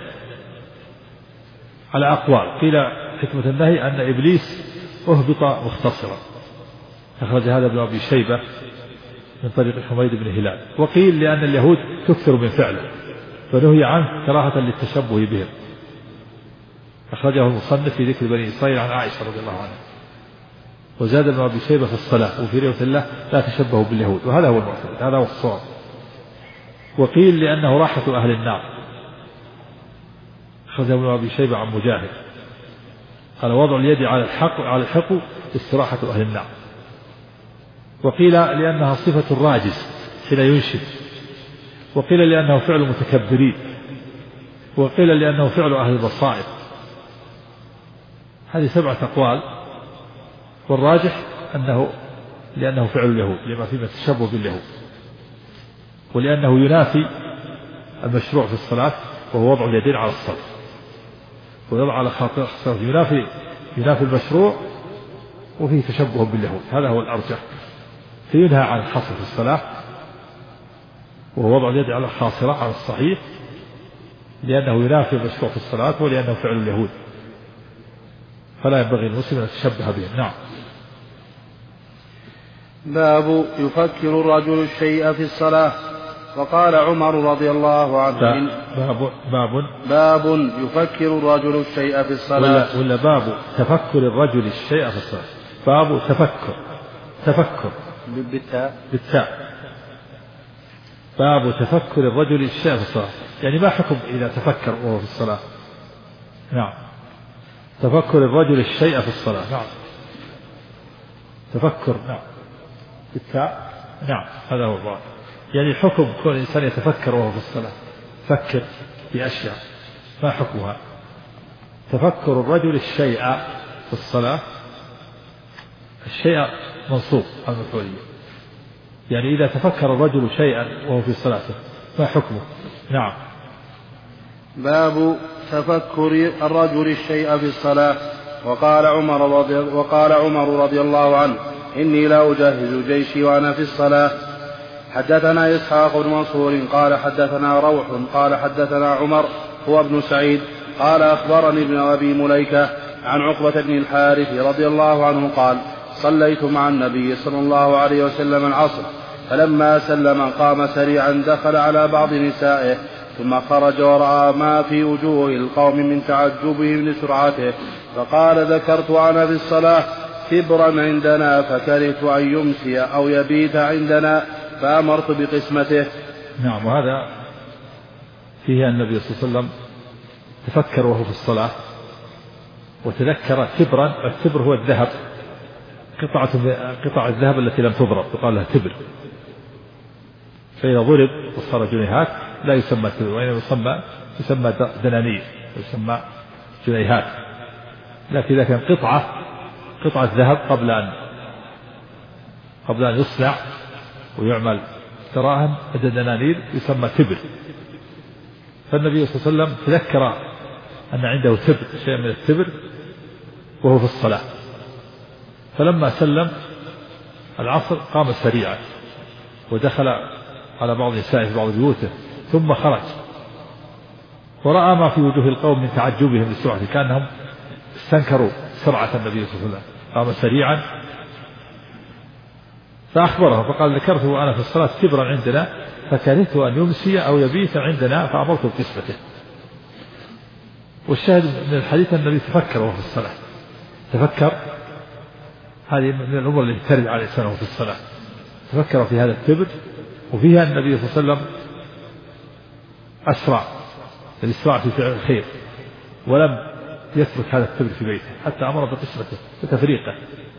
على أقوال. قيل حكمة النهي أن إبليس أهبط مختصرا، أخرج هذا ابن أبي شيبة من طريق حميد بن هلال. وقيل لأن اليهود تكثر من فعله فنهي عنه كراهة للتشبه بهم، أخرجه المصنف في ذكر بني إسرائيل عن عائشة رضي الله عنها. وزاد ابن أبي شيبة في الصلاة وفي رواية الله لا تشبهوا باليهود، وهذا هو المعتمد، هذا هو الصواب. وقيل لأنه راحة أهل النار، أخرجه ابن أبي شيبة عن مجاهد قال وضع اليد على الحق استراحة أهل النار. وقيل لأنها صفة الراجز حين ينشف، وقيل لأنه فعل المتكبرين، وقيل لأنه فعل أهل البصائر. هذه 7 أقوال، والراجح لأنه فعل اليهود لما فيه التشبه باليهود، ولأنه ينافي المشروع في الصلاة وهو وضع اليدين على الصدر، ويضع على خاصرته ينافي المشروع وفيه تشبه باليهود، هذا هو الأرجح. فينهى عن الحصر في الصلاة وهو وضع اليد على الخاصرة على الصحيح، لأنه ينافي المشروع في الصلاة ولأنه فعل اليهود، فلا ينبغي المسلم أن يتشبه بهم. نعم. باب يفكر الرجل الشيء في الصلاة. وقال عمر رضي الله عنه باب يفكر الرجل الشيء في الصلاة، ولا باب تفكر الرجل الشيء في الصلاة. باب تفكر بالتاء. باب تفكر الرجل الشيء في الصلاة، يعني ما حكم إذا تفكر وهو في الصلاة؟ نعم. تفكر الرجل الشيء في الصلاة، نعم. تفكر، نعم، بالتاء، نعم، هذا هو الباب. يعني حكم كون الإنسان يتفكر وهو في الصلاة، فكر في أشياء، ما حكمها؟ تفكر الرجل الشيء في الصلاة، الشيء منصوب على المفعولية، يعني إذا تفكر الرجل شيئا وهو في صلاته ما حكمه؟ نعم. باب تفكر الرجل الشيء في الصلاة. وقال عمر رضي الله عنه إني لا أجهز جيشي وأنا في الصلاة. حدثنا إسحاق بن منصور قال حدثنا روح قال حدثنا عمر هو ابن سعيد قال أخبرني ابن أبي مليكة عن عقبة بن الحارث رضي الله عنه قال صليت مع النبي صلى الله عليه وسلم العصر، فلما سلم قام سريعا دخل على بعض نسائه ثم خرج ورأى ما في وجوه القوم من تعجبهم لسرعته، فقال ذكرت أنا في الصلاة كبرا عندنا فكرهت أن يمسي أو يبيت عندنا فأمرت بقسمته. نعم. وهذا فيه النبي صلى الله عليه وسلم تفكر وهو في الصلاة وتذكر تبرا. التبر هو الذهب، قطع الذهب التي لم تضرب تقال لها تبر، فإذا ضرب وصار جنيهات لا يسمى تبر، وإنما يسمى دنانير ويسمى جنيهات. لكن إذا كان قطعة ذهب قبل أن يصنع ويعمل دراهم دنانير يسمى تبر. فالنبي صلى الله عليه وسلم تذكر أن عنده تبر، شيء من التبر، وهو في الصلاة، فلما سلم العصر قام سريعا ودخل على بعض نسائه في بعض بيوته ثم خرج ورأى ما في وجوه القوم من تعجبهم لسرعته، كأنهم استنكروا سرعة النبي صلى الله عليه وسلم، قام سريعا فأخبره فقال ذكرته وأنا في الصلاة كبرا عندنا فكرهت أن يمسي أو يبيت عندنا فأمرت بقسمته. والشاهد من الحديث أن النبي تفكر وهو في الصلاة، تفكر، هذه من الأمور التي ترد على الإنسان وهو في الصلاة، تفكر في هذا الكبر، وفيها النبي صلى الله عليه وسلم أسرع الإسراع في فعل الخير ولم يترك هذا الكبر في بيته حتى أمر بقسمته وتفريقه،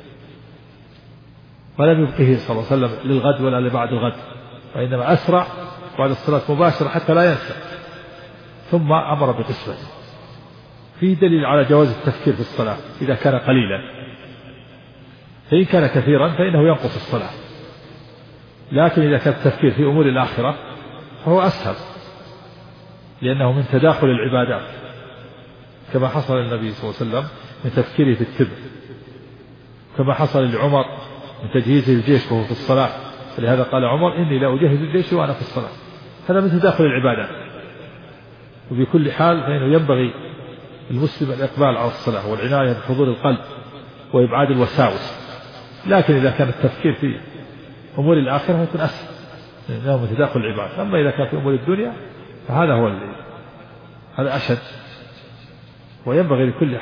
ولم يبقيه صلى الله عليه وسلم للغد ولا لبعد الغد، وإنما أسرع بعد الصلاة مباشرة حتى لا ينسى، ثم أمر بقسمته. فيه دليل على جواز التفكير في الصلاة إذا كان قليلا، فإن كان كثيرا فإنه ينقص الصلاة، لكن إذا كان التفكير في أمور الآخرة فهو أسهل، لأنه من تداخل العبادات كما حصل للنبي صلى الله عليه وسلم من تفكيره في التبع، كما حصل لعمر من تجهيزه الجيش وهو في الصلاة، فلهذا قال عمر إني لا أجهز الجيش وأنا في الصلاة. هذا من تداخل العبادات، وبكل حال فإنه ينبغي المسلم الإقبال على الصلاة والعناية بحضور القلب وإبعاد الوساوس، لكن إذا كان التفكير في أمور الآخرة يكون أسهل لأنه من تداخل العبادات. أما إذا كان في أمور الدنيا فهذا هو هذا أشد، وينبغي لكل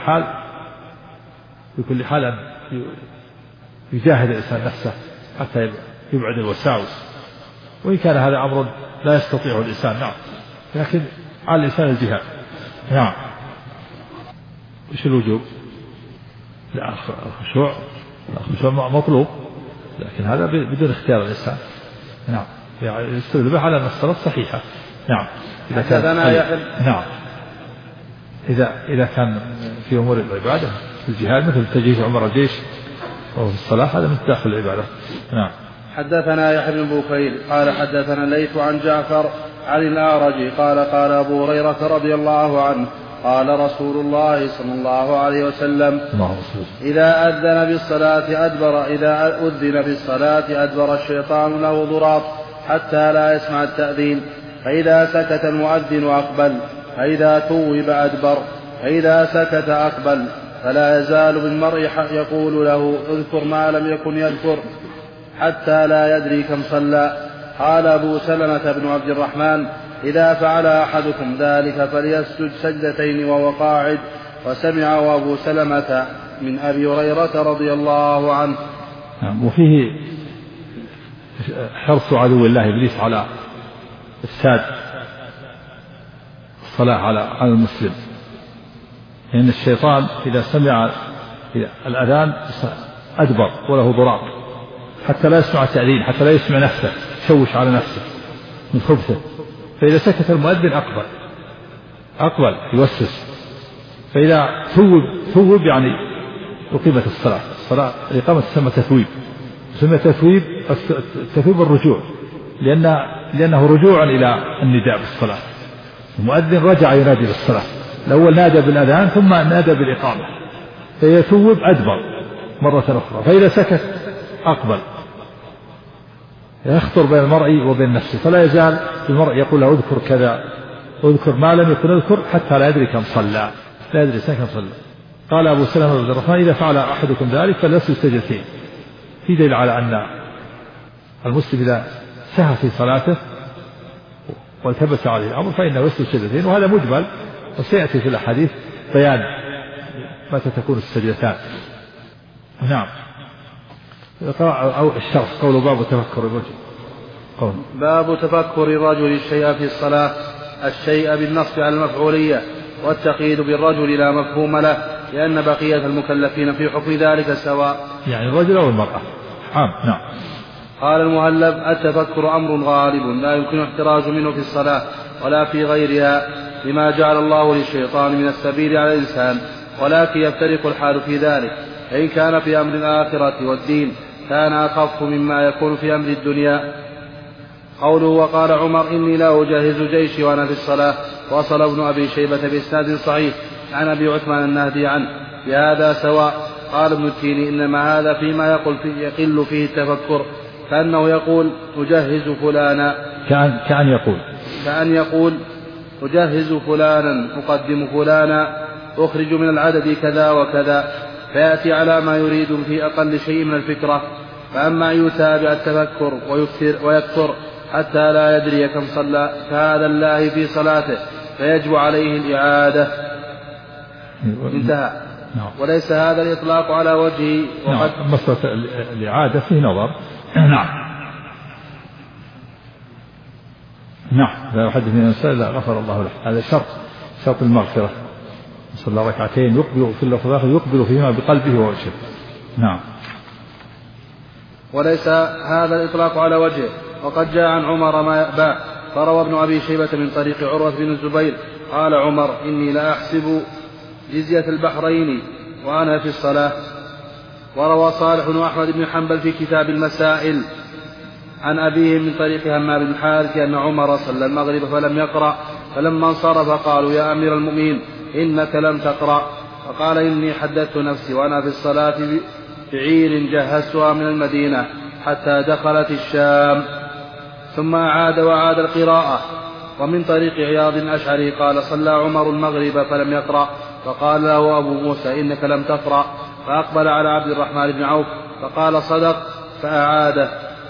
حال أن يجاهد الإنسان نفسه حتى يبعد الوساوس، وإن كان هذا أمر لا يستطيعه الإنسان، نعم، لكن على الإنسان الجهاد. نعم. وش الوجوب؟ لا، الخشوع مطلوب، لكن هذا بدون اختيار الإنسان. نعم، يعني يستدل به على أن الصلاة صحيحة. نعم. نعم. إذا كان في أمور العبادة في الجهاد مثل تجهيز عمر الجيش وهو في الصلاة هذا من داخل العبادة. نعم. حدثنا يحيى بن بكير قال حدثنا الليث عن جعفر عن الأعرج قال قال أبو هريرة رضي الله عنه قال رسول الله صلى الله عليه وسلم إذا أذن بالصلاة أدبر الشيطان له ضراط حتى لا يسمع التأذين، فإذا سكت المؤذن أقبل، فإذا توب أدبر، فإذا سكت أقبل، فلا يزال بالمرء يقول له اذكر ما لم يكن يذكر حتى لا يدري كم صلى. قال أبو سلمة بن عبد الرحمن إذا فعل أحدكم ذلك فليسجد سجدتين وهو قاعد. وسمعه أبو سلمة من أبي هريرة رضي الله عنه. وفيه حرص عدو الله إبليس على إفساد الصلاة على المسلم، لأن الشيطان إذا سمع الأذان أدبر وله ضراط حتى لا يسمع التأذين، حتى لا يسمع نفسه، يشوش على نفسه من خبثه. فإذا سكت المؤذن أقبل يوسوس، فإذا ثوب يعني أقيمت الصلاة الإقامة تسمى تثويب، تسمى تثويب الرجوع، لأنه رجوع إلى النداء بالصلاة. المؤذن رجع ينادي بالصلاة، الأول نادى بالأذان ثم نادى بالإقامة، فيثوب أدبر مرة أخرى، فإذا سكت أقبل، يخطر بين المرء وبين نفسه، فلا يزال المرء يقول له اذكر كذا، اذكر ما لم يكن اذكر حتى لا يدري كم صلى، لا يدري كم صلى. قال أبو سلمة بن عبد الرحمن إذا فعل أحدكم ذلك فليسجد سجدتين. في دليل على أن المسلم إذا سهى في صلاته والتبس عليه الأمر فإنه يسجد سجدتين، وهذا مجمل، وسيأتي في الأحاديث بيان متى تكون السجدتان. نعم. أو الشرح قول باب تفكر الرجل. باب تفكر الرجل الشيء في الصلاة، الشيء بالنصب على المفعولية، والتقييد بالرجل لا مفهوم له، لأن بقية المكلفين في حكم ذلك سواء، يعني الرجل أو المرأة. نعم. قال المهلب التفكر أمر غالب لا يمكن احتراز منه في الصلاة ولا في غيرها، لما جعل الله للشيطان من السبيل على الإنسان، ولكن يفترق الحال في ذلك، فإن كان في أمر الآخرة والدين كان أخف مما يكون في أمر الدنيا. قوله وقال عمر إني لا أجهز جيشي وأنا في الصلاة، وصل ابن أبي شيبة بإسناد صحيح عن أبي عثمان النهدي عنه بهذا سواء. قال ابن التيني إنما هذا فيما يقل فيه التفكر، كأنه يقول أجهز فلانا، كأن يقول أجهز فلانا، أقدم فلانا، أخرج من العدد كذا وكذا، فيأتي على ما يريد في أقل شيء من الفكرة. فأما أن يتابع التفكر ويكثر حتى لا يدري كم صلى فهذا الله في صلاته فيجب عليه الإعادة. انتهى. وليس هذا الإطلاق على وجهه. وقد مسألة الإعادة فيه نظر. لا يحدث من الإنسان إلا غفر الله له. هذا شرط المغفرة. صلى ركعتين يقبل في اللفظ الآخر يقبل فيهما بقلبه ووجهه. نعم. وليس هذا الإطلاق على وجهه. وقد جاء عن عمر ما يأبى. فروى ابن أبي شيبة من طريق عروة بن الزبير قال عمر إني لا أحسب جزية البحرين وأنا في الصلاة. وروى صالح وأحمد بن حنبل في كتاب المسائل عن أبيه من طريق همام بن الحارث أن عمر صلى المغرب فلم يقرأ، فلما انصرف قالوا يا أمير المؤمنين إنك لم تقرأ، فقال إني حدثت نفسي وأنا في الصلاة بعير جهزتها من المدينة حتى دخلت الشام، ثم أعاد وعاد القراءة. ومن طريق عياض الأشعري قال صلى عمر المغرب فلم يقرأ، فقال له أبو موسى إنك لم تقرأ، فأقبل على عبد الرحمن بن عوف فقال صدق، فأعاد.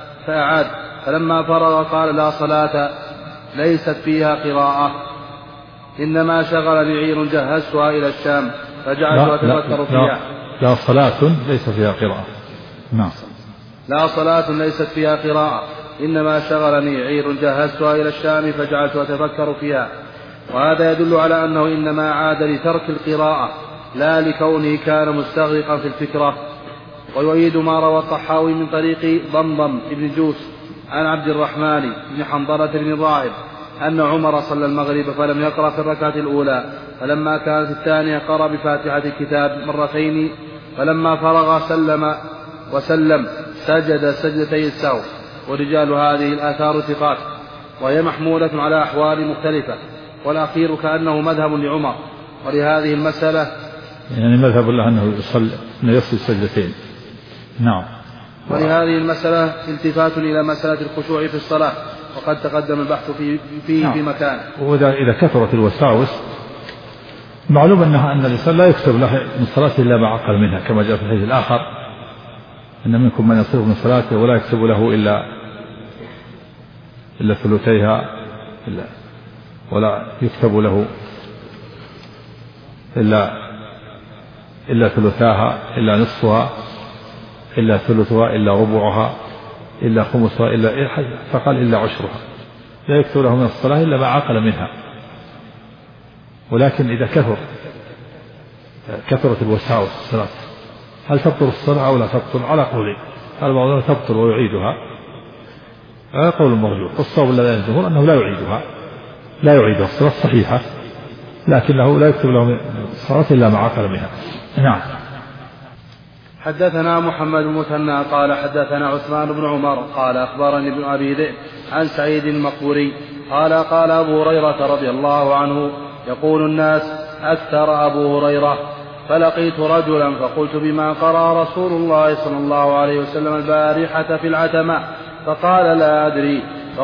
فلما فرغ قال لا صلاة ليست فيها قراءة، إنما شغلني عير جهزتها إلى الشام فجعلت أتفكر فيها. لا صلاة ليس فيها قراءة. نعم. لا صلاة ليست فيها قراءة، إنما شغلني عير جهزتها إلى الشام فجعلت أتفكر فيها. وهذا يدل على أنه إنما عاد لترك القراءة لا لكونه كان مستغرقا في الفكرة. ويؤيد ما روى الطحاوي من طريق ضمضم بن جوس عن عبد الرحمن بن حنظلة بن ظاهر أن عمر صلى المغرب فلم يقرأ في الركعة الأولى، فلما كانت الثانية قرأ بفاتحة الكتاب مرتين، فلما فرغ وسلم سجد سجدتي السهو. ورجال هذه الآثار ثقات وهي محمولة على أحوال مختلفة، والأخير كأنه مذهب لعمر. ولهذه المسألة يعني مذهب الله أنه يصل سجدتين. نعم. ولهذه المسألة التفات إلى مسألة الخشوع في الصلاة، وقد تقدم البحث فيه في مكان. وإذا كثرت الوساوس معلوم أن الإنسان لا يكتب له من صلاته إلا ما عقل منها، كما جاء في الحديث الآخر إن منكم من يصرف من صلاته ولا يكتب له إلا ثلثيها، ولا يكتب له إلا ثلثاها، إلا نصفها، إلا ثلثها، إلا ربعها، إلا خمسها، فقال إلا عشرها. لا يكتب له من الصلاة إلا ما عقل منها. ولكن إذا كثرت الوساوس في الصلاة هل تبطل الصلاة أو لا تبطل؟ على قولين، قال بعضهم تبطل ويعيدها، هذا قول المرجوح. والصواب الذي ينزهر أنه لا يعيدها، الصلاة صحيحة لكنه لا يكتب له من الصلاة إلا ما عقل منها. نعم. حدثنا محمد بن مثنى قال حدثنا عثمان بن عمر قال أخبرني ابن أبي ذئب عن سعيد المقبوري قال أبو هريرة رضي الله عنه يقول الناس أكثر أبو هريرة، فلقيت رجلا فقلت بما قرأ رسول الله صلى الله عليه وسلم البارحة في العتمة؟ فقال لا أدري.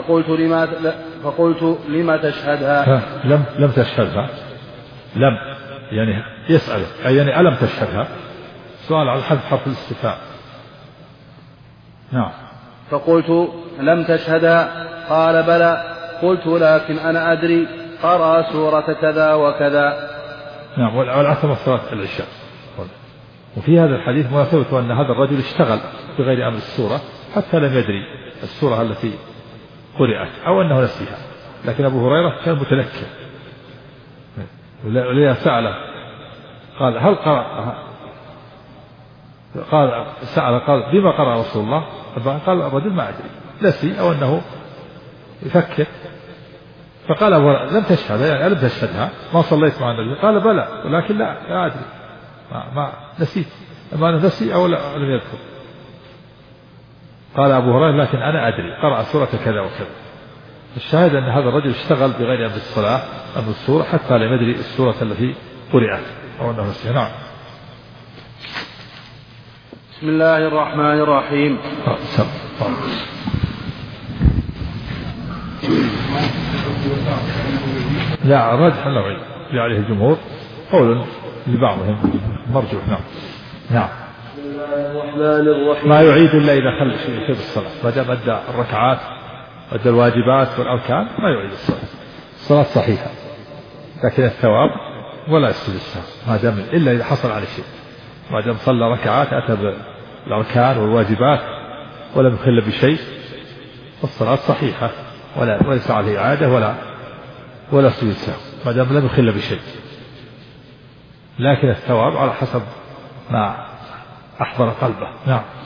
فقلت لما تشهدها؟ لم تشهدها. لم يعني يسأل يعني ألم تشهدها؟ سؤال على حذف حرف الاستفهام. نعم. فقلت لم تشهدها؟ قال بلى. قلت لكن أنا أدري قرأ سورة كذا وكذا. نعم. والعتمة صلاة العشاء. وفي هذا الحديث مناسبة أن هذا الرجل اشتغل بغير أمر السورة حتى لم يدري السورة التي قرأت أو أنه نسيها، لكن أبو هريرة كان متنكر ولذا سأله قال هل قرأ؟ قال بما قرأ رسول الله؟ قال الرجل ما أدري، نسي أو أنه يفكر. فقال أبو هريرة لم تشهدها يعني ألم تشهدها؟ ما صليت مع النبي؟ قال بلى ولكن لا أدري، ما نسيت، ما أنا نسي أو لم يذكر. قال أبو هريرة لكن أنا أدري قرأ سورة كذا وكذا. الشاهد أن هذا الرجل اشتغل بغير أمر الصلاة أمر السورة حتى لم يدري السورة التي قرأت أو أنه نسيها. نعم. بسم الله الرحمن الرحيم. لا الرجح النوعي اللي عليه الجمهور قول لبعضهم مرجوح. نعم. ما يعيد إلا إذا خلى شيء في الصلاة، ما دام أدى الركعات وأدى الواجبات والأركان ما يعيد الصلاة صحيحة، لكن الثواب ولا يسجد السهو ما دام إلا إذا حصل على شيء، ما دام صلى ركعات أتى بالأركان والواجبات ولم يخل بشيء الصلاة صحيحة وليس عليه إعادة ولا سجود السهو ما دام لم يخل بشيء، لكن الثواب على حسب ما أحضر قلبه. نعم.